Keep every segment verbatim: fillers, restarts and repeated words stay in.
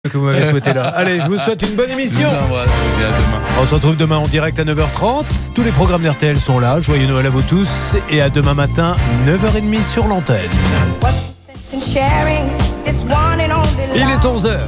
que vous m'avez souhaité là. Allez, je vous souhaite une bonne émission. On se retrouve demain en direct à neuf heures trente. Tous les programmes d'R T L sont là. Joyeux Noël à vous tous. Et à demain matin, neuf heures trente sur l'antenne. Il est onze heures.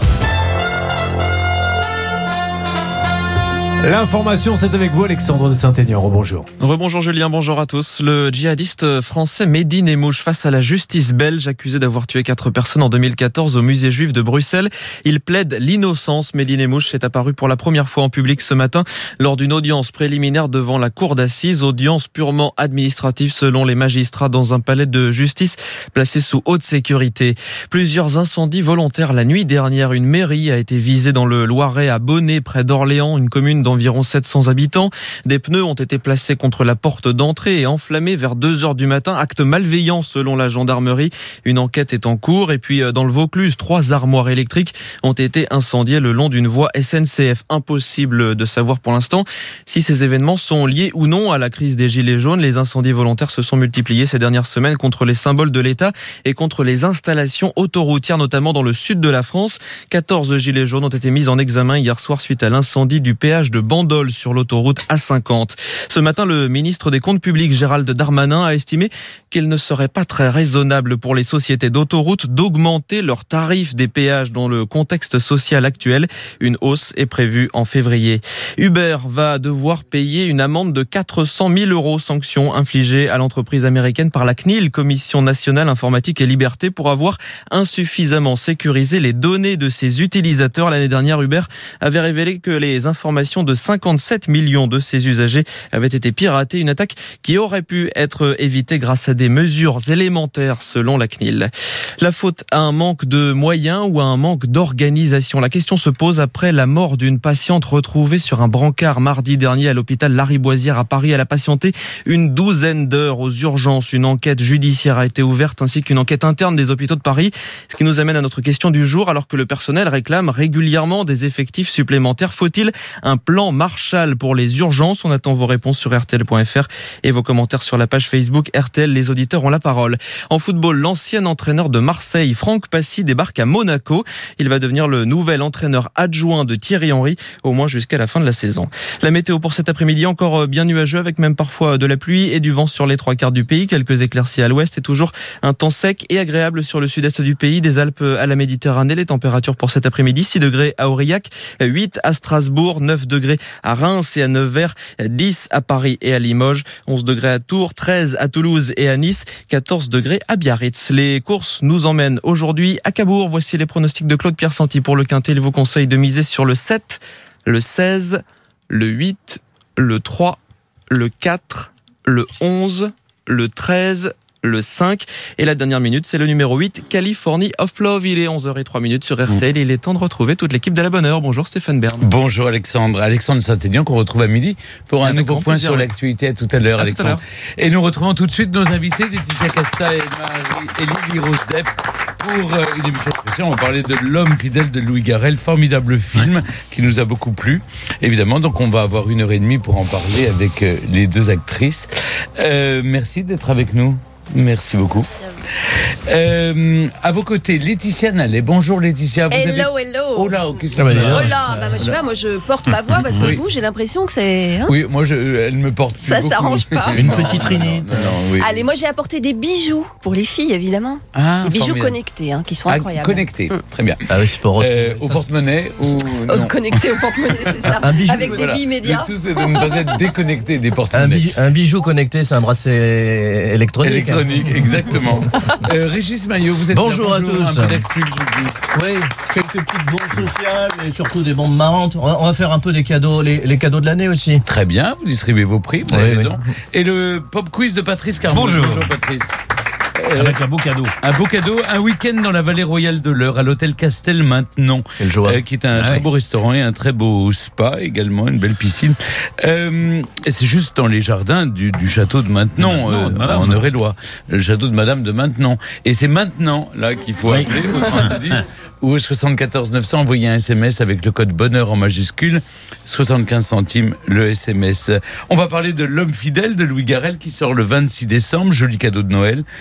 L'information, c'est avec vous, Alexandre de Saint-Aignan. Rebonjour. Rebonjour Julien, bonjour à tous. Le djihadiste français Mehdi Nemmouche face à la justice belge, accusé d'avoir tué quatre personnes en deux mille quatorze au musée juif de Bruxelles. Il plaide l'innocence. Mehdi Nemmouche est apparu pour la première fois en public ce matin lors d'une audience préliminaire devant la cour d'assises. Audience purement administrative selon les magistrats dans un palais de justice placé sous haute sécurité. Plusieurs incendies volontaires la nuit dernière. Une mairie a été visée dans le Loiret à Bonnet, près d'Orléans, une commune dans environ sept cents habitants. Des pneus ont été placés contre la porte d'entrée et enflammés vers deux heures du matin. Acte malveillant selon la gendarmerie. Une enquête est en cours. Et puis dans le Vaucluse, trois armoires électriques ont été incendiées le long d'une voie S N C F. Impossible de savoir pour l'instant si ces événements sont liés ou non à la crise des gilets jaunes. Les incendies volontaires se sont multipliés ces dernières semaines contre les symboles de l'État et contre les installations autoroutières, notamment dans le sud de la France. quatorze gilets jaunes ont été mis en examen hier soir suite à l'incendie du péage de Bandol sur l'autoroute A cinquante. Ce matin, le ministre des Comptes publics, Gérald Darmanin, a estimé qu'il ne serait pas très raisonnable pour les sociétés d'autoroutes d'augmenter leurs tarifs des péages dans le contexte social actuel. Une hausse est prévue en février. Uber va devoir payer une amende de quatre cent mille euros, sanction infligée à l'entreprise américaine par la C N I L, Commission nationale informatique et liberté, pour avoir insuffisamment sécurisé les données de ses utilisateurs. L'année dernière, Uber avait révélé que les informations de cinquante-sept millions de ses usagers avaient été piratées, une attaque qui aurait pu être évitée grâce à des mesures élémentaires selon la C N I L. La faute à un manque de moyens ou à un manque d'organisation? La question se pose après la mort d'une patiente retrouvée sur un brancard mardi dernier à l'hôpital Lariboisière à Paris. Elle a patienté une douzaine d'heures aux urgences. Une enquête judiciaire a été ouverte ainsi qu'une enquête interne des hôpitaux de Paris. Ce qui nous amène à notre question du jour. Alors que le personnel réclame régulièrement des effectifs supplémentaires, faut-il un plan Marshall pour les urgences? On attend vos réponses sur R T L point F R et vos commentaires sur la page Facebook R T L. Les auditeurs ont la parole. En football, l'ancien entraîneur de Marseille, Franck Passy, débarque à Monaco. Il va devenir le nouvel entraîneur adjoint de Thierry Henry, au moins jusqu'à la fin de la saison. La météo pour cet après-midi, encore bien nuageux avec même parfois de la pluie et du vent sur les trois quarts du pays. Quelques éclaircies à l'ouest et toujours un temps sec et agréable sur le sud-est du pays. Des Alpes à la Méditerranée, les températures pour cet après-midi, six degrés à Aurillac, huit à Strasbourg, neuf degrés à Reims et à Nevers, dix à Paris et à Limoges, onze degrés à Tours, treize à Toulouse et à Nice, quatorze degrés à Biarritz. Les courses nous emmènent aujourd'hui à Cabourg. Voici les pronostics de Claude Pierre Santi pour le Quintet. Il vous conseille de miser sur le sept, le seize, le huit, le trois, le quatre, le onze, le treize, le cinq. Et la dernière minute, c'est le numéro huit, Californie of Love. Il est onze heures zéro trois sur R T L. Il est temps de retrouver toute l'équipe de la bonne heure. Bonjour Stéphane Bern. Bonjour Alexandre. Alexandre de Saint-Aignan qu'on retrouve à midi pour un Avec nouveau point plaisir, sur oui. l'actualité. À tout à l'heure, à Alexandre. Tout à l'heure. Et nous retrouvons tout de suite nos invités, Laetitia Casta et Marie-Élie Rose-Depp, pour euh, une émission spéciale. On va parler de L'homme fidèle de Louis Garrel, formidable film ouais. qui nous a beaucoup plu. Évidemment, donc on va avoir une heure et demie pour en parler avec euh, les deux actrices. Euh, merci d'être avec nous. Merci beaucoup. Euh, à vos côtés, Laetitia Nallet. Bonjour Laetitia. Vous hello, avez... hello. Oh là, oh, qu'est-ce que oh c'est là, là. Bah, moi, je sais pas, moi je porte ma voix parce que oui. vous, j'ai l'impression que c'est. Hein oui, moi, je, elle me porte plus ça beaucoup. Ça s'arrange pas. Une petite rhinite. Non, non, oui. Allez, moi j'ai apporté des bijoux pour les filles, évidemment. Ah, des bijoux formidable. connectés, hein, qui sont ah, incroyables. Connectés, mmh. très bien. Ah oui, c'est pour euh, au porte-monnaie ou non. Connectés au porte-monnaie, c'est ça. Un bijou, avec voilà. des billes médias. Le tout, c'est de ne pas être déconnecté des porte-monnaies. Un, bij- un bijou connecté, c'est un bracelet électronique. Électronique, hein. Exactement. euh, Régis Maillot, vous êtes bonjour là, à bonjour, tous. Un peu d'actu, je oui, quelques petites bombes sociales et surtout des bombes marrantes. On va, on va faire un peu des cadeaux, les, les cadeaux de l'année aussi. Très bien, vous distribuez vos prix, vous oui, avez oui. raison. Et le pop quiz de Patrice Carmon. Bonjour. Bonjour Patrice. Euh, Avec un beau cadeau. Un beau cadeau, un week-end dans la vallée royale de l'Eure, à l'hôtel Castel Maintenon, euh, qui est un ah très ouais. beau restaurant et un très beau spa également, une belle piscine. Euh, et c'est juste dans les jardins du, du château de Maintenon, euh, en Eure-et-Loire, le château de Madame de Maintenon. Et c'est maintenant là qu'il faut appeler au trente dix ou au soixante-quatorze neuf cents, envoyer un S M S avec le code bonheur en majuscule, soixante-quinze centimes le S M S. On va parler de L'homme fidèle de Louis Garrel qui sort le vingt-six décembre, joli cadeau de Noël pour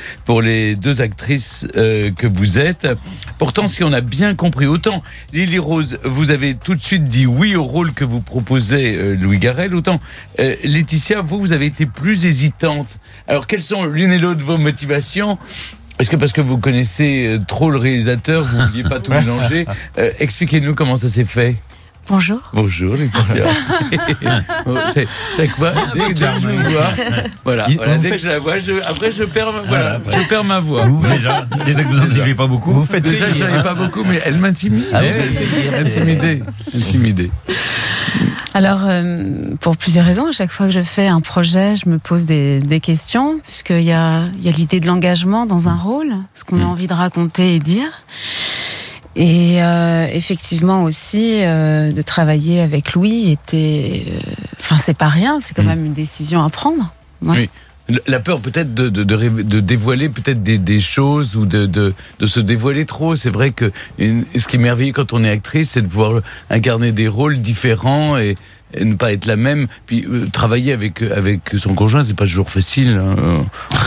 pour les deux actrices euh, que vous êtes. Pourtant, si on a bien compris, autant Lily Rose, vous avez tout de suite dit oui au rôle que vous proposez euh, Louis Garrel, autant euh, Laetitia, vous, vous avez été plus hésitante. Alors, quelles sont l'une et l'autre vos motivations ? Est-ce que parce que vous connaissez trop le réalisateur, vous ne vouliez pas tout mélanger ? euh, Expliquez-nous comment ça s'est fait. Bonjour. Bonjour Laetitia. Bon, chaque, chaque fois, dès, dès que je vous vois, voilà, Il, voilà dès faites... que je la vois, je, après je perds, ma, voilà, voilà, je perds ma voix. Vous, déjà, déjà que vous n'en avez pas beaucoup. Vous faites déjà que j'en ai pas beaucoup, mais elle m'intimide. Ah, intimidée, intimidée. Alors, euh, pour plusieurs raisons, à chaque fois que je fais un projet, je me pose des, des questions, puisqu'il y a, il y a l'idée de l'engagement dans un rôle, ce qu'on a envie de raconter et dire. Et euh, effectivement aussi, euh, de travailler avec Louis était... Enfin, euh, c'est pas rien, c'est quand même une décision à prendre. Ouais. Oui. La peur peut-être de, de, de, de dévoiler peut-être des, des choses ou de, de, de se dévoiler trop. C'est vrai que une, ce qui est merveilleux quand on est actrice, c'est de pouvoir incarner des rôles différents et, et ne pas être la même. Puis euh, travailler avec avec son conjoint, c'est pas toujours facile. Hein.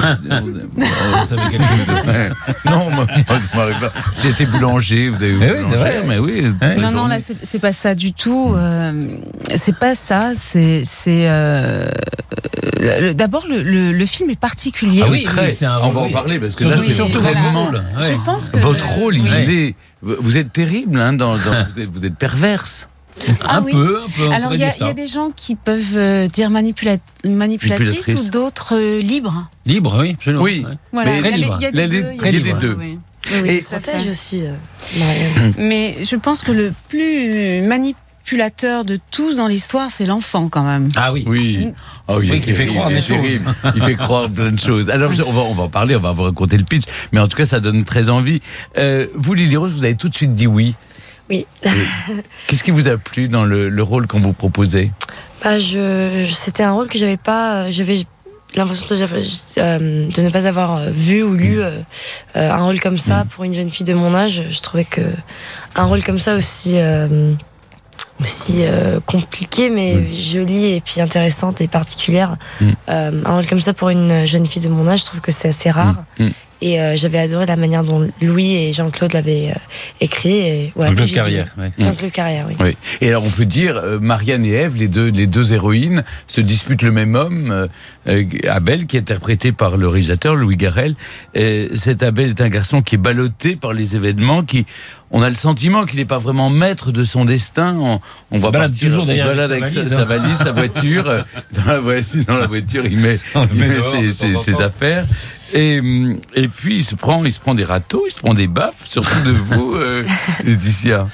Vous savez quelque chose. Ouais. Non, moi, moi ça m'arrive pas. Si j'étais boulanger, vous avez vu. Oui, c'est vrai, mais oui. Ouais. Non, non, là, c'est, c'est pas ça du tout. Euh, c'est pas ça. C'est, c'est. Euh, d'abord, le, le, le film est particulier. Ah oui, très. C'est un on va en parler parce que surtout, là, c'est surtout votre rôle. Je pense que votre rôle, il oui. est. Vous êtes terrible, hein. Dans, dans, vous, êtes, vous êtes perverse. Ah, un, oui. peu, un peu. Alors il y, y a des gens qui peuvent euh, dire manipula- manipulatrice, manipulatrice ou d'autres euh, libres. Libre, oui, absolument. Oui, voilà. mais très libre. Il y a des deux. Il y a des deux. Oui. Oui, oui, et protège aussi, euh, Marianne. Mais je pense que le plus manipulateur de tous dans l'histoire, c'est l'enfant quand même. Ah oui. Oui. Oh, c'est vrai qu'il fait croire des choses. Il fait croire plein de choses. Alors on va on va en parler, on va vous raconter le pitch, mais en tout cas ça donne très envie. Euh, vous Lily Rose, vous avez tout de suite dit oui. Oui. Qu'est-ce qui vous a plu dans le, le rôle qu'on vous proposait ? Bah, je, je, c'était un rôle que j'avais pas. J'avais l'impression de, euh, de ne pas avoir vu ou lu euh, un rôle comme ça mmh. pour une jeune fille de mon âge. Je trouvais que un rôle comme ça aussi. Euh, aussi euh, compliqué mais mmh. joli et puis intéressante et particulière. Mmh. Euh, un rôle comme ça pour une jeune fille de mon âge, je trouve que c'est assez rare. Mmh. Et euh, j'avais adoré la manière dont Louis et Jean-Claude l'avaient euh, écrit. Et, ouais, Jean-Claude Carrière. Ouais. Jean-Claude Carrière, oui. oui. Et alors on peut dire, euh, Marianne et Ève, les deux, les deux héroïnes, se disputent le même homme, euh, euh, Abel, qui est interprété par le réalisateur Louis Garrel. Et cet Abel est un garçon qui est ballotté par les événements, qui... On a le sentiment qu'il n'est pas vraiment maître de son destin. On, on va partir, toujours on se balade avec, avec sa, valise, sa, valise, sa voiture. Dans la voiture, dans la voiture il met, il met dehors, ses, ses, ses affaires. Et, et puis il se prend, il se prend des râteaux, il se prend des baffes, surtout de vous, euh, Laetitia.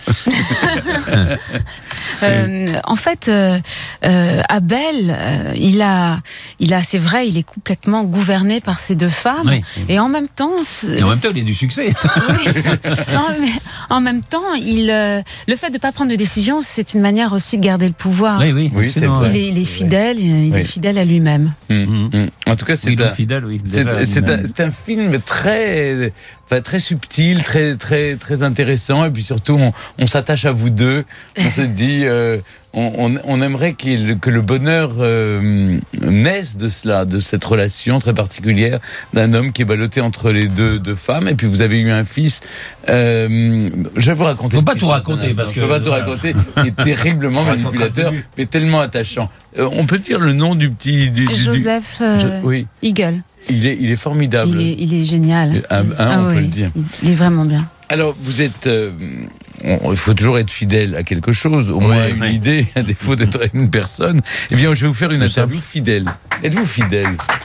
euh, en fait, euh, euh, Abel, euh, il a, il a, c'est vrai, il est complètement gouverné par ces deux femmes. Oui. Et en même temps, et en même temps, il a du succès. Oui. Non, mais en même temps, il, euh, le fait de ne pas prendre de décision, c'est une manière aussi de garder le pouvoir. Oui, oui, oui c'est vrai. Il est, il est fidèle, il oui. est fidèle à lui-même. Mmh, mmh. En tout cas, c'est, oui, un, fidèle, oui, c'est, c'est, un, c'est un film très, enfin, très subtil, très, très, très intéressant. Et puis surtout, on, on s'attache à vous deux. On se dit, euh, on, on, on aimerait qu'il, que le bonheur euh, naisse de cela, de cette relation très particulière d'un homme qui est ballotté entre les deux, deux femmes. Et puis vous avez eu un fils. Euh, je vais vous raconter. Faut pas tout raconter parce que je peux pas tout raconter. Qui est terriblement manipulateur, mais tellement attachant. Euh, on peut dire le nom du petit du, du, Joseph euh, je, oui. Eagle. Il est, il est formidable. Il est, il est génial. Ah, hein, ah, on oui, peut le dire. Il est vraiment bien. Alors, vous êtes... Euh, on, il faut toujours être fidèle à quelque chose, au moins ouais, une ouais. idée, à défaut d'être une personne. Eh bien, je vais vous faire une interview fidèle. Êtes-vous fidèle ?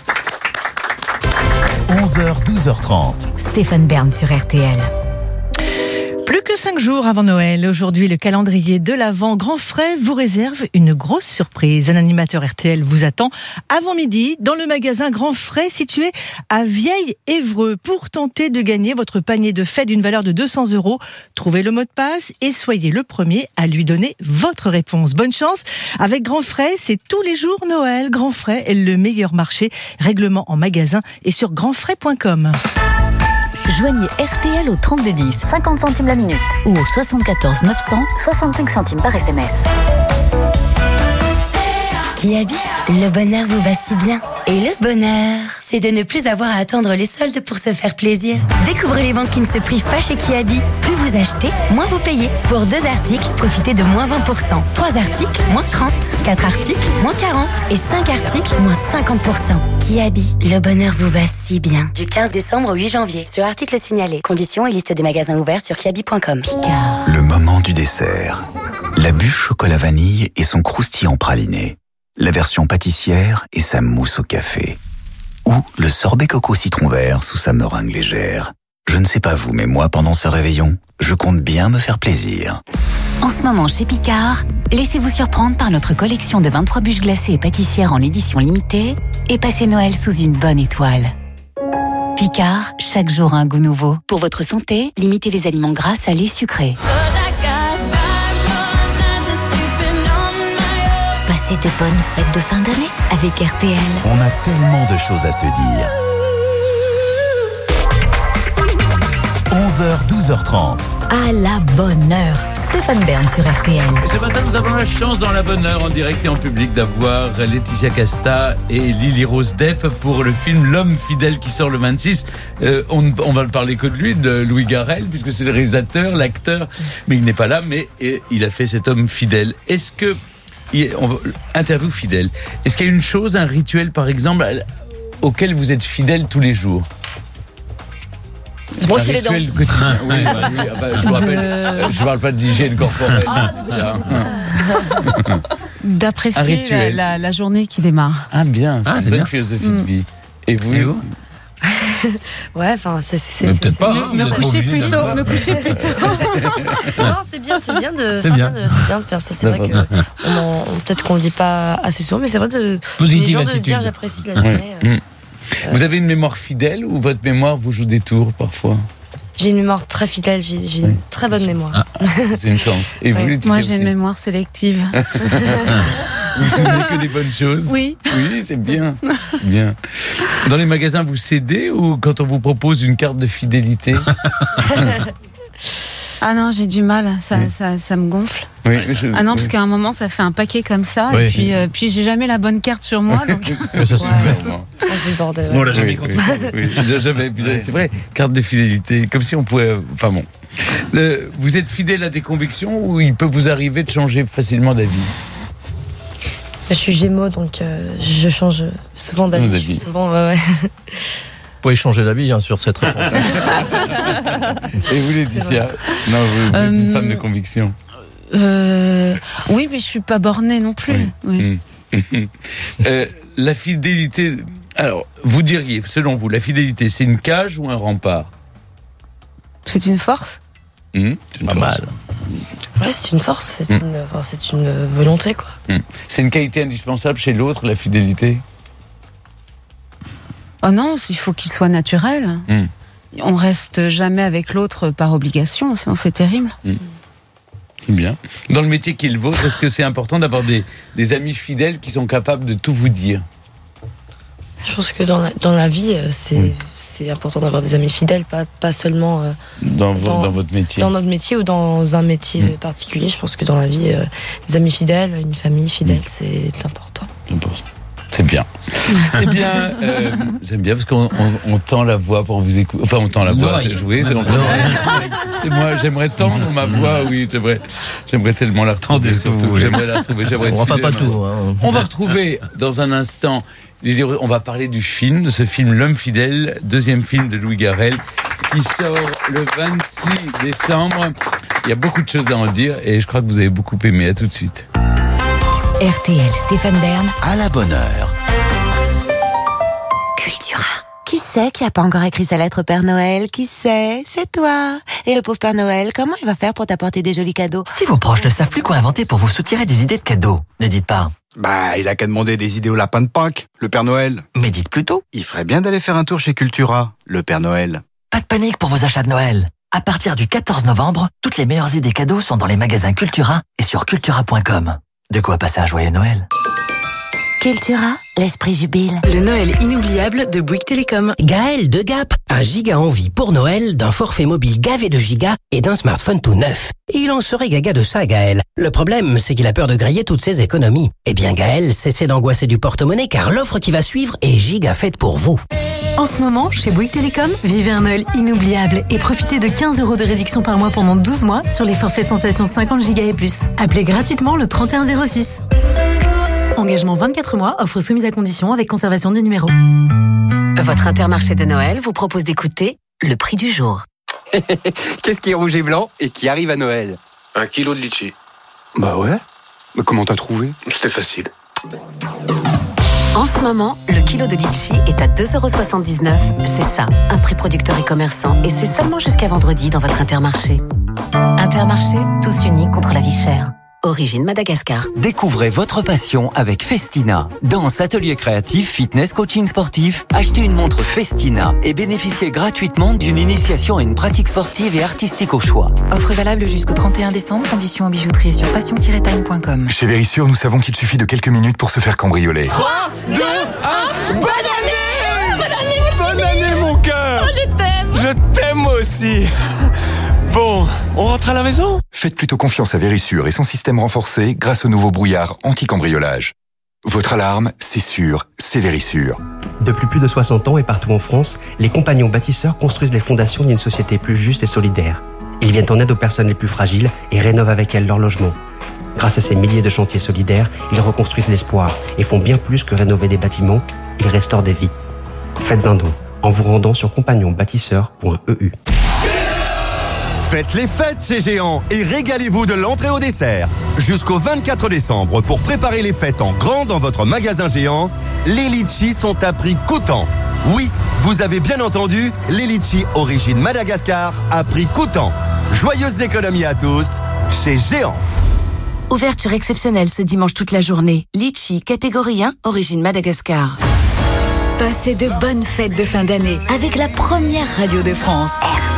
onze heures, douze heures trente. Stéphane Bern sur R T L. Plus que cinq jours avant Noël, aujourd'hui le calendrier de l'Avent Grand Frais vous réserve une grosse surprise. Un animateur R T L vous attend avant midi dans le magasin Grand Frais situé à Vieil-Évreux pour tenter de gagner votre panier de fête d'une valeur de deux cents euros. Trouvez le mot de passe et soyez le premier à lui donner votre réponse. Bonne chance. Avec Grand Frais, c'est tous les jours Noël. Grand Frais est le meilleur marché. Règlement en magasin et sur grand frais point com. Joignez R T L au trente-deux dix, cinquante centimes la minute, ou au soixante-quatorze neuf cents, soixante-cinq centimes par S M S. Qui a bien, le bonheur vous va si bien. Et le bonheur, c'est de ne plus avoir à attendre les soldes pour se faire plaisir. Découvrez les ventes qui ne se privent pas chez Kiabi. Plus vous achetez, moins vous payez. Pour deux articles, profitez de moins vingt pour cent. Trois articles, moins trente. Quatre articles, moins quarante. Et cinq articles, moins cinquante pour cent. Kiabi, le bonheur vous va si bien. Du quinze décembre au huit janvier. Sur article signalé. Conditions et liste des magasins ouverts sur kiabi point com. Picard. Le moment du dessert. La bûche chocolat vanille et son croustillant praliné. La version pâtissière et sa mousse au café. Ou le sorbet coco citron vert sous sa meringue légère. Je ne sais pas vous, mais moi, pendant ce réveillon, je compte bien me faire plaisir. En ce moment, chez Picard, laissez-vous surprendre par notre collection de vingt-trois bûches glacées et pâtissières en édition limitée et passez Noël sous une bonne étoile. Picard, chaque jour un goût nouveau. Pour votre santé, limitez les aliments gras, salés, sucrés. Passez de bonnes fêtes de fin d'année avec R T L. On a tellement de choses à se dire. onze heures, douze heures trente. À la bonne heure. Stéphane Bern sur R T L. Et ce matin, nous avons la chance dans la bonne heure, en direct et en public, d'avoir Laetitia Casta et Lily Rose Depp pour le film L'homme fidèle qui sort le vingt-six. Euh, on, on va ne parler que de lui, de Louis Garrel, puisque c'est le réalisateur, l'acteur, mais il n'est pas là, mais et, il a fait cet homme fidèle. Est-ce que, il, on, interview fidèle, est-ce qu'il y a une chose, un rituel par exemple, auquel vous êtes fidèle tous les jours? Brosser les dents. Quotidien. Oui, bah, oui, bah, je vous rappelle, euh, je ne parle pas de l'hygiène corporelle. Ah, d'apprécier la, la, la journée qui démarre. Ah bien, c'est ah, une c'est bonne bien. Philosophie mmh. de vie. Et vous, Et vous Ouais, enfin, c'est, c'est, c'est, c'est pas, hein, me, me coucher plus tôt, me coucher plus tôt. Non, c'est bien, c'est bien de, c'est, c'est, bien. Bien de, c'est bien de faire ça. C'est, c'est vrai que on en, peut-être qu'on le dit pas assez souvent, mais c'est vrai de, les gens de se dire j'apprécie la journée. Ouais. Euh, Vous avez une mémoire fidèle ou votre mémoire vous joue des tours parfois? J'ai une mémoire très fidèle, j'ai, j'ai une oui. très bonne mémoire. Ah, c'est une chance. Et vous, oui. Moi, j'ai aussi une mémoire sélective. Vous ne souvenez que des bonnes choses? Oui. Oui, c'est bien. bien. Dans les magasins, vous cédez ou quand on vous propose une carte de fidélité? Ah non, j'ai du mal, ça, oui. ça, ça me gonfle. Oui, je, ah non, oui. parce qu'à un moment, ça fait un paquet comme ça, oui. et puis, euh, puis j'ai jamais la bonne carte sur moi. Donc... ça, c'est, ouais, c'est... Ah, c'est le bordel. Ouais. On l'a jamais oui, oui, oui, jamais. Ouais. C'est vrai, carte de fidélité, comme si on pouvait. Enfin bon. Euh, vous êtes fidèle à des convictions ou il peut vous arriver de changer facilement d'avis? Je suis Gémeaux, donc euh, je change souvent d'avis. Je suis souvent. Euh, ouais. Vous pouvez changer d'avis hein, sur cette réponse. Et vous, Laetitia? Non, vous, vous êtes une euh, femme de conviction. Euh, oui, mais je suis pas bornée non plus. Oui. Oui. Mmh. euh, la fidélité. Alors, vous diriez, selon vous, la fidélité, c'est une cage ou un rempart? C'est une force. Mmh, c'est une pas force. mal. Ouais, c'est une force, c'est, mmh. une, enfin, c'est une volonté, quoi. Mmh. C'est une qualité indispensable chez l'autre, la fidélité? Oh non, il faut qu'il soit naturel. Mmh. On reste jamais avec l'autre par obligation, sinon c'est terrible. Mmh. Bien. Dans le métier qui est le vôtre, est-ce que c'est important d'avoir des, des amis fidèles qui sont capables de tout vous dire? Je pense que dans la, dans la vie, c'est, mmh. c'est important d'avoir des amis fidèles, pas, pas seulement euh, dans, vo- dans, dans votre métier. Dans notre métier ou dans un métier mmh. particulier. Je pense que dans la vie, euh, des amis fidèles, une famille fidèle, mmh. c'est important. C'est important. C'est bien. Eh bien, euh, j'aime bien parce qu'on on, on tend la voix pour vous écouter. Enfin, on tend la voix, c'est jouer, c'est, c'est moi. J'aimerais tendre ma voix, oui. J'aimerais, j'aimerais tellement la retrouver. Surtout, j'aimerais la retrouver. J'aimerais on va pas tout. Hein. On va retrouver dans un instant. On va parler du film, de ce film L'homme fidèle, deuxième film de Louis Garrel, qui sort le vingt-six décembre. Il y a beaucoup de choses à en dire et je crois que vous avez beaucoup aimé. À tout de suite. R T L, Stéphane Bern. À la bonne heure. Cultura. Qui c'est qui a pas encore écrit sa lettre au Père Noël? Qui c'est? C'est toi. Et le pauvre Père Noël, comment il va faire pour t'apporter des jolis cadeaux? Si vos proches ne savent plus quoi inventer pour vous soutirer des idées de cadeaux, ne dites pas. Bah, il a qu'à demander des idées au lapin de Pâques, le Père Noël. Mais dites plutôt. Il ferait bien d'aller faire un tour chez Cultura, le Père Noël. Pas de panique pour vos achats de Noël. À partir du quatorze novembre, toutes les meilleures idées cadeaux sont dans les magasins Cultura et sur cultura point com. De quoi passer un joyeux Noël. Cultura, l'esprit jubile. Le Noël inoubliable de Bouygues Télécom. Gaël de Gap a giga envie pour Noël d'un forfait mobile gavé de gigas et d'un smartphone tout neuf. Il en serait gaga de ça, Gaël. Le problème, c'est qu'il a peur de griller toutes ses économies. Eh bien, Gaël, cessez d'angoisser du porte-monnaie car l'offre qui va suivre est giga faite pour vous. En ce moment, chez Bouygues Télécom, vivez un Noël inoubliable et profitez de quinze euros de réduction par mois pendant douze mois sur les forfaits Sensation cinquante gigas et plus. Appelez gratuitement le trente et un zéro six. Engagement vingt-quatre mois, offre soumise à condition avec conservation du numéro. Votre Intermarché de Noël vous propose d'écouter le prix du jour. Qu'est-ce qui est rouge et blanc et qui arrive à Noël? Un kilo de litchi. Bah ouais. Mais comment t'as trouvé? C'était facile. En ce moment, le kilo de litchi est à deux euros soixante-dix-neuf. C'est ça, un prix producteur et commerçant. Et c'est seulement jusqu'à vendredi dans votre Intermarché. Intermarché, tous unis contre la vie chère. Origine Madagascar. Découvrez votre passion avec Festina. Danse, atelier créatif, fitness, coaching sportif. Achetez une montre Festina et bénéficiez gratuitement d'une initiation à une pratique sportive et artistique au choix. Offre valable jusqu'au trente et un décembre. Conditions en bijouterie sur passion tiret time point com. Chez Vérissure, nous savons qu'il suffit de quelques minutes pour se faire cambrioler. trois, deux, un, bonne année! Bonne année, bonne année, mon cœur! Oh, je t'aime! Je t'aime moi aussi! Bon, on rentre à la maison? Faites plutôt confiance à Vérissure et son système renforcé grâce au nouveau brouillard anti-cambriolage. Votre alarme, c'est sûr, c'est Vérissure. Depuis plus de soixante ans et partout en France, les compagnons bâtisseurs construisent les fondations d'une société plus juste et solidaire. Ils viennent en aide aux personnes les plus fragiles et rénovent avec elles leur logement. Grâce à ces milliers de chantiers solidaires, ils reconstruisent l'espoir et font bien plus que rénover des bâtiments, ils restaurent des vies. Faites un don en vous rendant sur compagnon bâtisseur point e u. Faites les fêtes chez Géant et régalez-vous de l'entrée au dessert. Jusqu'au vingt-quatre décembre, pour préparer les fêtes en grand dans votre magasin Géant, les litchis sont à prix coûtant. Oui, vous avez bien entendu, les litchis origine Madagascar à prix coûtant. Joyeuses économies à tous chez Géant. Ouverture exceptionnelle ce dimanche toute la journée. Litchi, catégorie un, origine Madagascar. Passez de bonnes fêtes de fin d'année avec la première radio de France.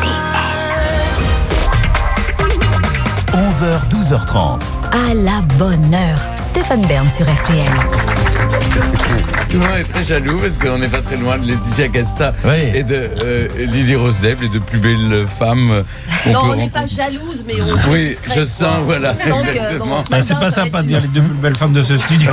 onze heures, douze heures trente. À la bonne heure. Stéphane Bern sur R T L. Tout le monde est très jaloux parce qu'on n'est pas très loin de Laetitia Casta oui. et de euh, Lily Rose Depp, les deux plus belles femmes. Non, on n'est pas jalouse, mais on se Oui, discrète, je sens, quoi. voilà. On sent que, bon, bah, c'est pas sympa de dire les deux plus belles femmes de ce studio.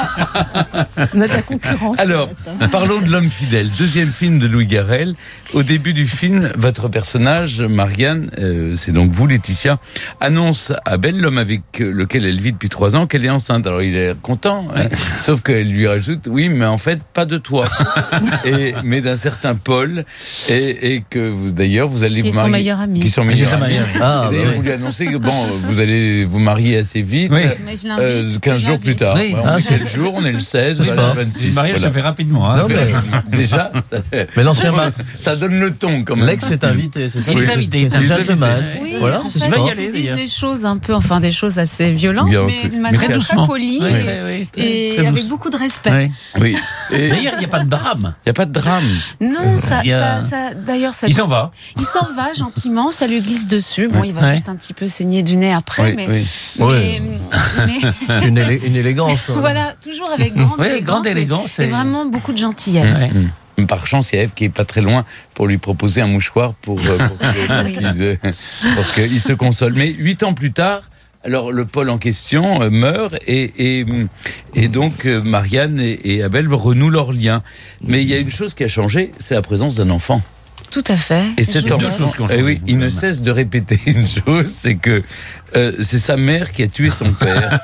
On a de la concurrence. Alors, parlons de L'homme fidèle, deuxième film de Louis Garrel. Au début du film, votre personnage, Marianne, euh, c'est donc vous, Laetitia, annonce à Abel, l'homme avec lequel elle vit depuis trois ans, qu'elle est enceinte. Alors il est content, hein, sauf qu'elle lui rajoute, oui, mais en fait, pas de toi, et, mais d'un certain Paul, et, et que vous, d'ailleurs, vous allez qui vous marier. Son meilleur ami. Qui sont meilleurs amis. Ah, et d'ailleurs, bah, vous lui annoncez que bon, vous allez vous marier assez vite, oui. euh, quinze jours plus tard. Oui. Ouais, on Ah, est quel jour? On est le seize, c'est voilà, le vingt-six. Le mariage voilà. se fait rapidement. Hein. Ça fait mais... rapidement. Déjà, ça, fait... mais l'ancien mar... ça donne le ton quand même. L'ex est invité, c'est ça? Il est invité, c'est un gentleman. Oui, voilà, en c'est fait, pas y ils aller, se disent d'ailleurs. des choses un peu, enfin des choses assez violentes, Bien, mais de mais manière très très polie oui, et, très, oui, très, et très avec douce. beaucoup de respect. Oui. Oui. Et... D'ailleurs, il n'y a pas de drame. Il n'y a pas de drame. Non, ça, Il y a... ça, ça d'ailleurs, ça. Il s'en va. Il s'en va gentiment, ça lui glisse dessus. Bon, oui. il va ouais. juste un petit peu saigner du nez après, oui, mais. Oui. mais, ouais. mais... une, élé... une élégance. Voilà, toujours avec grande oui, élégance. grande élégance. Et, et vraiment beaucoup de gentillesse. Ouais. Mmh. Par chance, il y a Ève qui est pas très loin pour lui proposer un mouchoir pour, euh, pour qu'il oui. qu qu se console. Mais huit ans plus tard, alors le Paul en question euh, meurt et, et, et donc euh, Marianne et, et Abel renouent leur lien. Mais il y a une chose qui a changé, c'est la présence d'un enfant. Tout à fait. Et cet enfant, eh oui, il ne cesse de répéter une chose, c'est que euh, c'est sa mère qui a tué son père.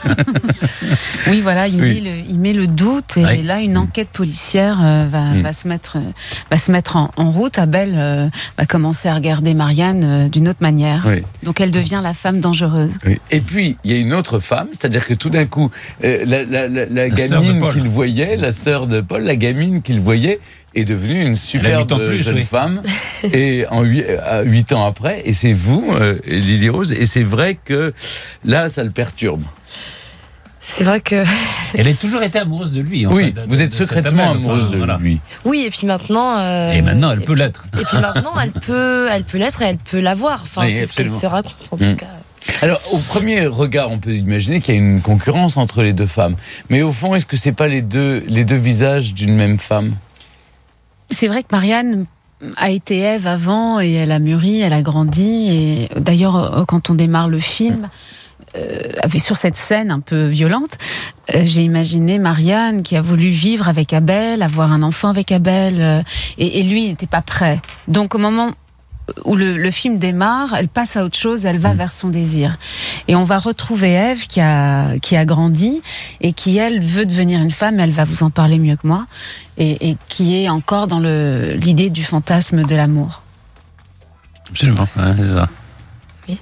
Oui, voilà, il, oui. Met, le, il met le doute et oui. là, une enquête policière euh, va, mm. va se mettre, euh, va se mettre en, en route. Abel euh, va commencer à regarder Marianne euh, d'une autre manière. Oui. Donc, elle devient la femme dangereuse. Oui. Et puis, il y a une autre femme, c'est-à-dire que tout d'un coup, euh, la, la, la, la, la gamine qu'il voyait, la sœur de Paul, la gamine qu'il voyait, est devenue une superbe plus, jeune oui. femme et en huit, à huit ans après, et c'est vous, euh, Lily Rose, et c'est vrai que là, ça le perturbe. C'est vrai que... Elle a toujours été amoureuse de lui. En oui, fait, de, vous êtes secrètement amoureuse de voilà. lui. Oui, et puis maintenant... Euh, et maintenant, elle peut puis, l'être. Et puis maintenant, elle peut, elle peut l'être et elle peut l'avoir. Enfin, oui, c'est absolument. Ce qu'elle se raconte, en tout mmh. cas. Alors, au premier regard, on peut imaginer qu'il y a une concurrence entre les deux femmes. Mais au fond, est-ce que c'est pas les deux, les deux visages d'une même femme ? C'est vrai que Marianne a été Ève avant et elle a mûri, elle a grandi. Et d'ailleurs, quand on démarre le film, euh, sur cette scène un peu violente, euh, j'ai imaginé Marianne qui a voulu vivre avec Abel, avoir un enfant avec Abel, euh, et, et lui, il n'était pas prêt. Donc, au moment où le, le film démarre, elle passe à autre chose, elle va vers son désir. Et on va retrouver Ève qui a, qui a grandi et qui, elle, veut devenir une femme, elle va vous en parler mieux que moi, et, et qui est encore dans le, l'idée du fantasme de l'amour. Absolument, ouais, c'est ça. Oui.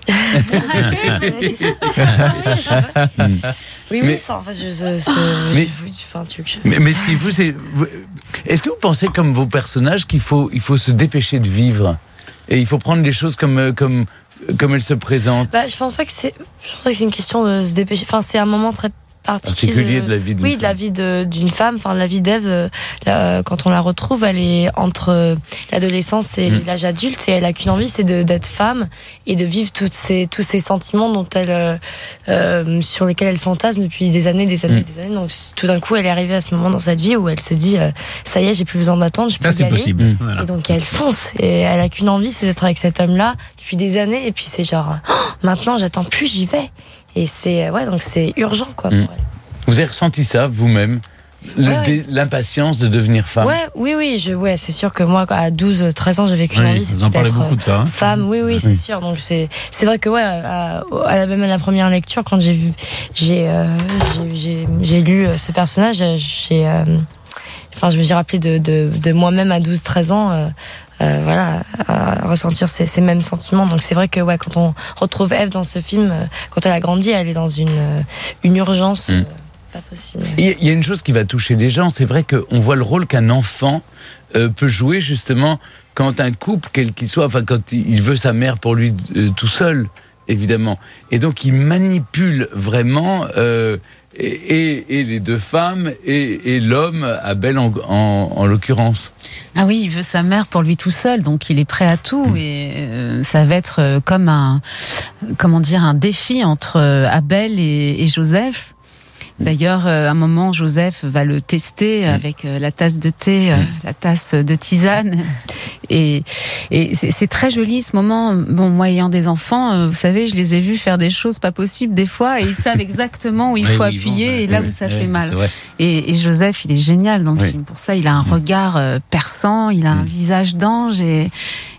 oui, mais ça, en fait, je, je, je, mais, je, enfin, tu veux que je... mais, mais ce qu'il faut, c'est. Est-ce que vous pensez, comme vos personnages, qu'il faut, il faut se dépêcher de vivre ? Et il faut prendre les choses comme, comme, comme elles se présentent. Bah, je pense pas que c'est, je pense que c'est une question de se dépêcher. Enfin, c'est un moment très particulier, particulier de, de la vie d'une oui, femme. de la vie de, d'une femme. Enfin, de la vie d'Ève, euh, quand on la retrouve, elle est entre l'adolescence et mmh. l'âge adulte, et elle a qu'une envie, c'est de, d'être femme et de vivre toutes ces, tous ces sentiments dont elle, euh, euh, sur lesquels elle fantasme depuis des années, des années, mmh. des années. Donc, tout d'un coup, elle est arrivée à ce moment dans cette vie où elle se dit, euh, ça y est, j'ai plus besoin d'attendre, je peux Là, y c'est aller. Possible. Mmh. Voilà. Et donc, elle fonce, et elle a qu'une envie, c'est d'être avec cet homme-là depuis des années, et puis c'est genre, oh, maintenant, j'attends plus, j'y vais. Et c'est, ouais, donc c'est urgent, quoi, mmh. pour elle. Vous avez ressenti ça, vous-même, le, ouais, dé, l'impatience de devenir femme? Ouais, oui, oui, je, ouais, c'est sûr que moi, à douze, treize ans, j'avais qu'une oui, envie, c'était d'être ça, hein. femme. Oui, oui, c'est oui. sûr. Donc c'est, c'est vrai que ouais, à, à la, même à la première lecture, quand j'ai vu, j'ai, euh, j'ai, j'ai, j'ai lu ce personnage, j'ai, euh, enfin, je me suis rappelé de, de, de moi-même à douze, treize ans. Euh, Euh, voilà, à ressentir ces, ces mêmes sentiments. Donc c'est vrai que ouais, quand on retrouve Ève dans ce film, euh, quand elle a grandi, elle est dans une, euh, une urgence mmh. euh, pas possible. Il y, y a une chose qui va toucher les gens, c'est vrai qu'on voit le rôle qu'un enfant euh, peut jouer justement quand un couple, quel qu'il soit, enfin quand il veut sa mère pour lui euh, tout seul, évidemment. Et donc il manipule vraiment euh, et, et, et les deux femmes et, et l'homme, Abel en, en, en l'occurrence. Ah oui, il veut sa mère pour lui tout seul, donc il est prêt à tout. Mmh. Et euh, ça va être euh, comme un, comment dire, un défi entre euh, Abel et, et Joseph. D'ailleurs, euh, à un moment, Joseph va le tester avec euh, la tasse de thé, euh, la tasse de tisane. Et, et c'est, c'est très joli ce moment. Bon, moi, ayant des enfants, euh, vous savez, je les ai vus faire des choses pas possibles des fois, et ils savent exactement où il faut oui, appuyer vont, et là oui, où ça oui, fait mal. Et, et Joseph, il est génial dans le oui. film. Pour ça, il a un regard euh, perçant, il a un visage d'ange et...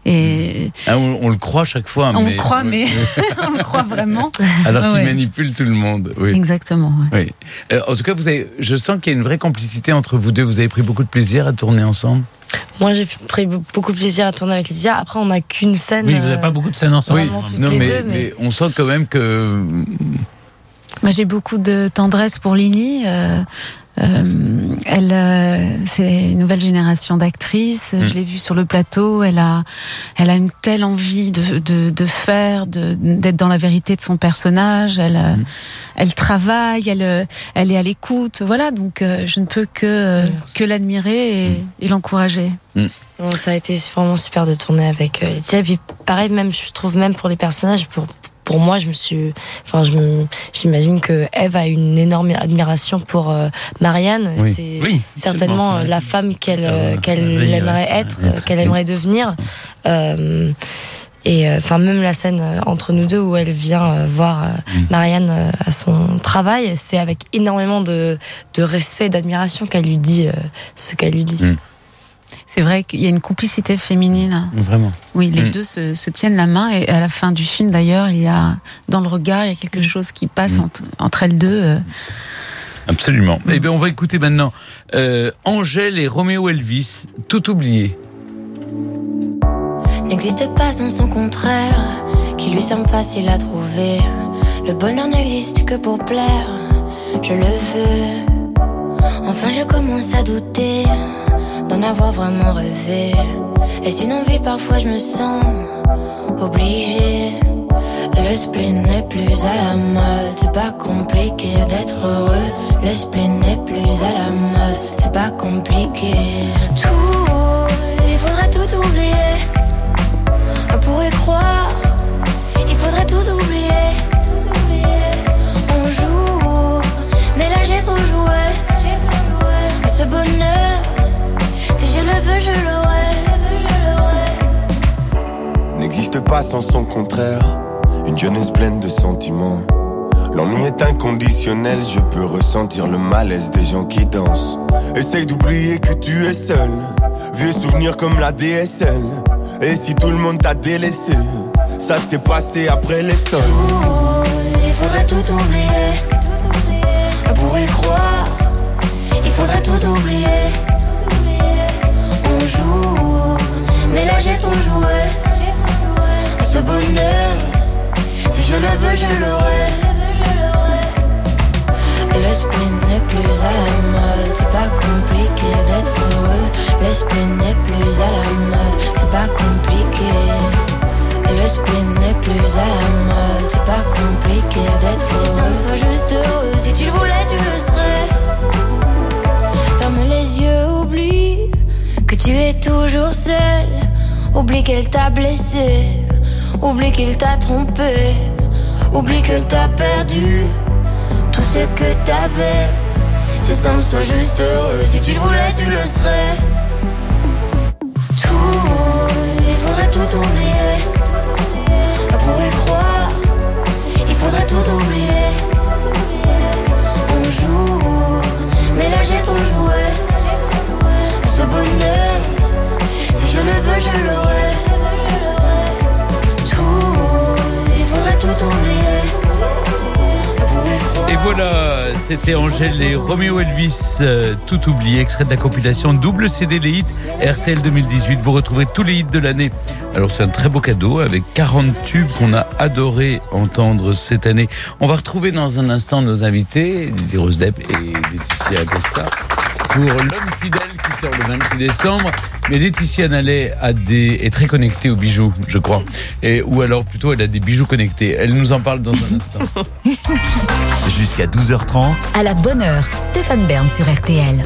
et... Ah, on, on le croit chaque fois. On mais... le croit, mais on le croit vraiment. Alors qu'il ouais. manipule tout le monde. Oui. Exactement. Ouais. Oui. Euh, en tout cas, vous avez, je sens qu'il y a une vraie complicité entre vous deux. Vous avez pris beaucoup de plaisir à tourner ensemble. Moi, j'ai pris beaucoup de plaisir à tourner avec Lydia. Après, on n'a qu'une scène. Oui, vous n'avez pas beaucoup de scènes ensemble. Oui, non, mais, deux, mais... mais on sent quand même que. Moi, j'ai beaucoup de tendresse pour Lily. Euh... Euh, elle, euh, c'est une nouvelle génération d'actrices. Mmh. Je l'ai vue sur le plateau. Elle a, elle a une telle envie de, de, de faire, de, d'être dans la vérité de son personnage. Elle, mmh. elle travaille. Elle, elle est à l'écoute. Voilà. Donc, euh, je ne peux que, que l'admirer et, mmh. et l'encourager. Mmh. Bon, ça a été vraiment super de tourner avec euh, Lydia. Et puis, pareil, même, je trouve même pour les personnages, pour Pour moi, je me suis, enfin, je me, j'imagine que Ève a une énorme admiration pour euh, Marianne. Oui. C'est oui, certainement euh, la femme qu'elle, euh, qu'elle oui, aimerait ouais. être, euh, qu'elle aimerait devenir. Euh, et enfin, euh, même la scène entre nous deux où elle vient euh, voir euh, mm. Marianne euh, à son travail, c'est avec énormément de, de respect et d'admiration qu'elle lui dit euh, ce qu'elle lui dit. Mm. C'est vrai qu'il y a une complicité féminine. Vraiment. Oui, les mmh. deux se, se tiennent la main, et à la fin du film, d'ailleurs, il y a, dans le regard, il y a quelque chose qui passe mmh. entre, entre elles deux. Absolument. Mmh. Eh bien, on va écouter maintenant euh, Angèle et Roméo Elvis, Tout oublié. N'existe pas sans son contraire, qui lui semble facile à trouver. Le bonheur n'existe que pour plaire, je le veux. Enfin, je commence à douter d'en avoir vraiment rêvé. Est-ce une envie? Parfois je me sens obligée. Le spleen n'est plus à la mode, c'est pas compliqué d'être heureux. Le spleen n'est plus à la mode, c'est pas compliqué. Tout, il faudrait tout oublier. On pourrait croire, il faudrait tout oublier. pas sans son contraire. Une jeunesse pleine de sentiments. L'ennui est inconditionnel, je peux ressentir le malaise des gens qui dansent. Essaye d'oublier que tu es seul. Vieux souvenirs comme la D S L. Et si tout le monde t'a délaissé, ça s'est passé après les sols. Il faudrait tout oublier. Pour y croire, il faudrait tout oublier. On joue, mais là j'ai trop joué. Ce bonheur, si je le veux, je l'aurai. L'esprit n'est plus à la mode, c'est pas compliqué d'être heureux. L'esprit n'est plus à la mode, c'est pas compliqué. L'esprit n'est plus à la mode, c'est pas compliqué d'être heureux. Si ça me soit juste heureux, si tu le voulais, tu le serais. Ferme les yeux, oublie que tu es toujours seul. Oublie qu'elle t'a blessé, oublie qu'il t'a trompé, oublie qu'elle t'a perdu tout ce que t'avais. Si ça me soit juste heureux, si tu le voulais, tu le serais. Tout, il faudrait tout oublier. Pour y croire, il faudrait tout oublier. On joue, mais là j'ai trop joué. Ce bonheur, si je le veux, je l'aurai. Tout, il faudrait tout oublier. Et voilà, c'était Angèle et Roméo Elvis, euh, tout oublié, extrait de la compilation Double C D Les Hits R T L deux mille dix-huit. Vous retrouvez tous les hits de l'année. Alors c'est un très beau cadeau avec quarante tubes qu'on a adoré entendre cette année. On va retrouver dans un instant nos invités, Lily Rose Depp et Laetitia Acosta, pour L'Homme Fidèle qui sort le vingt-six décembre. Mais Laetitia Nallet a des, est très connectée aux bijoux, je crois. Et, ou alors plutôt elle a des bijoux connectés. Elle nous en parle dans un instant. Jusqu'à douze heures trente. À la bonne heure, Stéphane Bern sur R T L.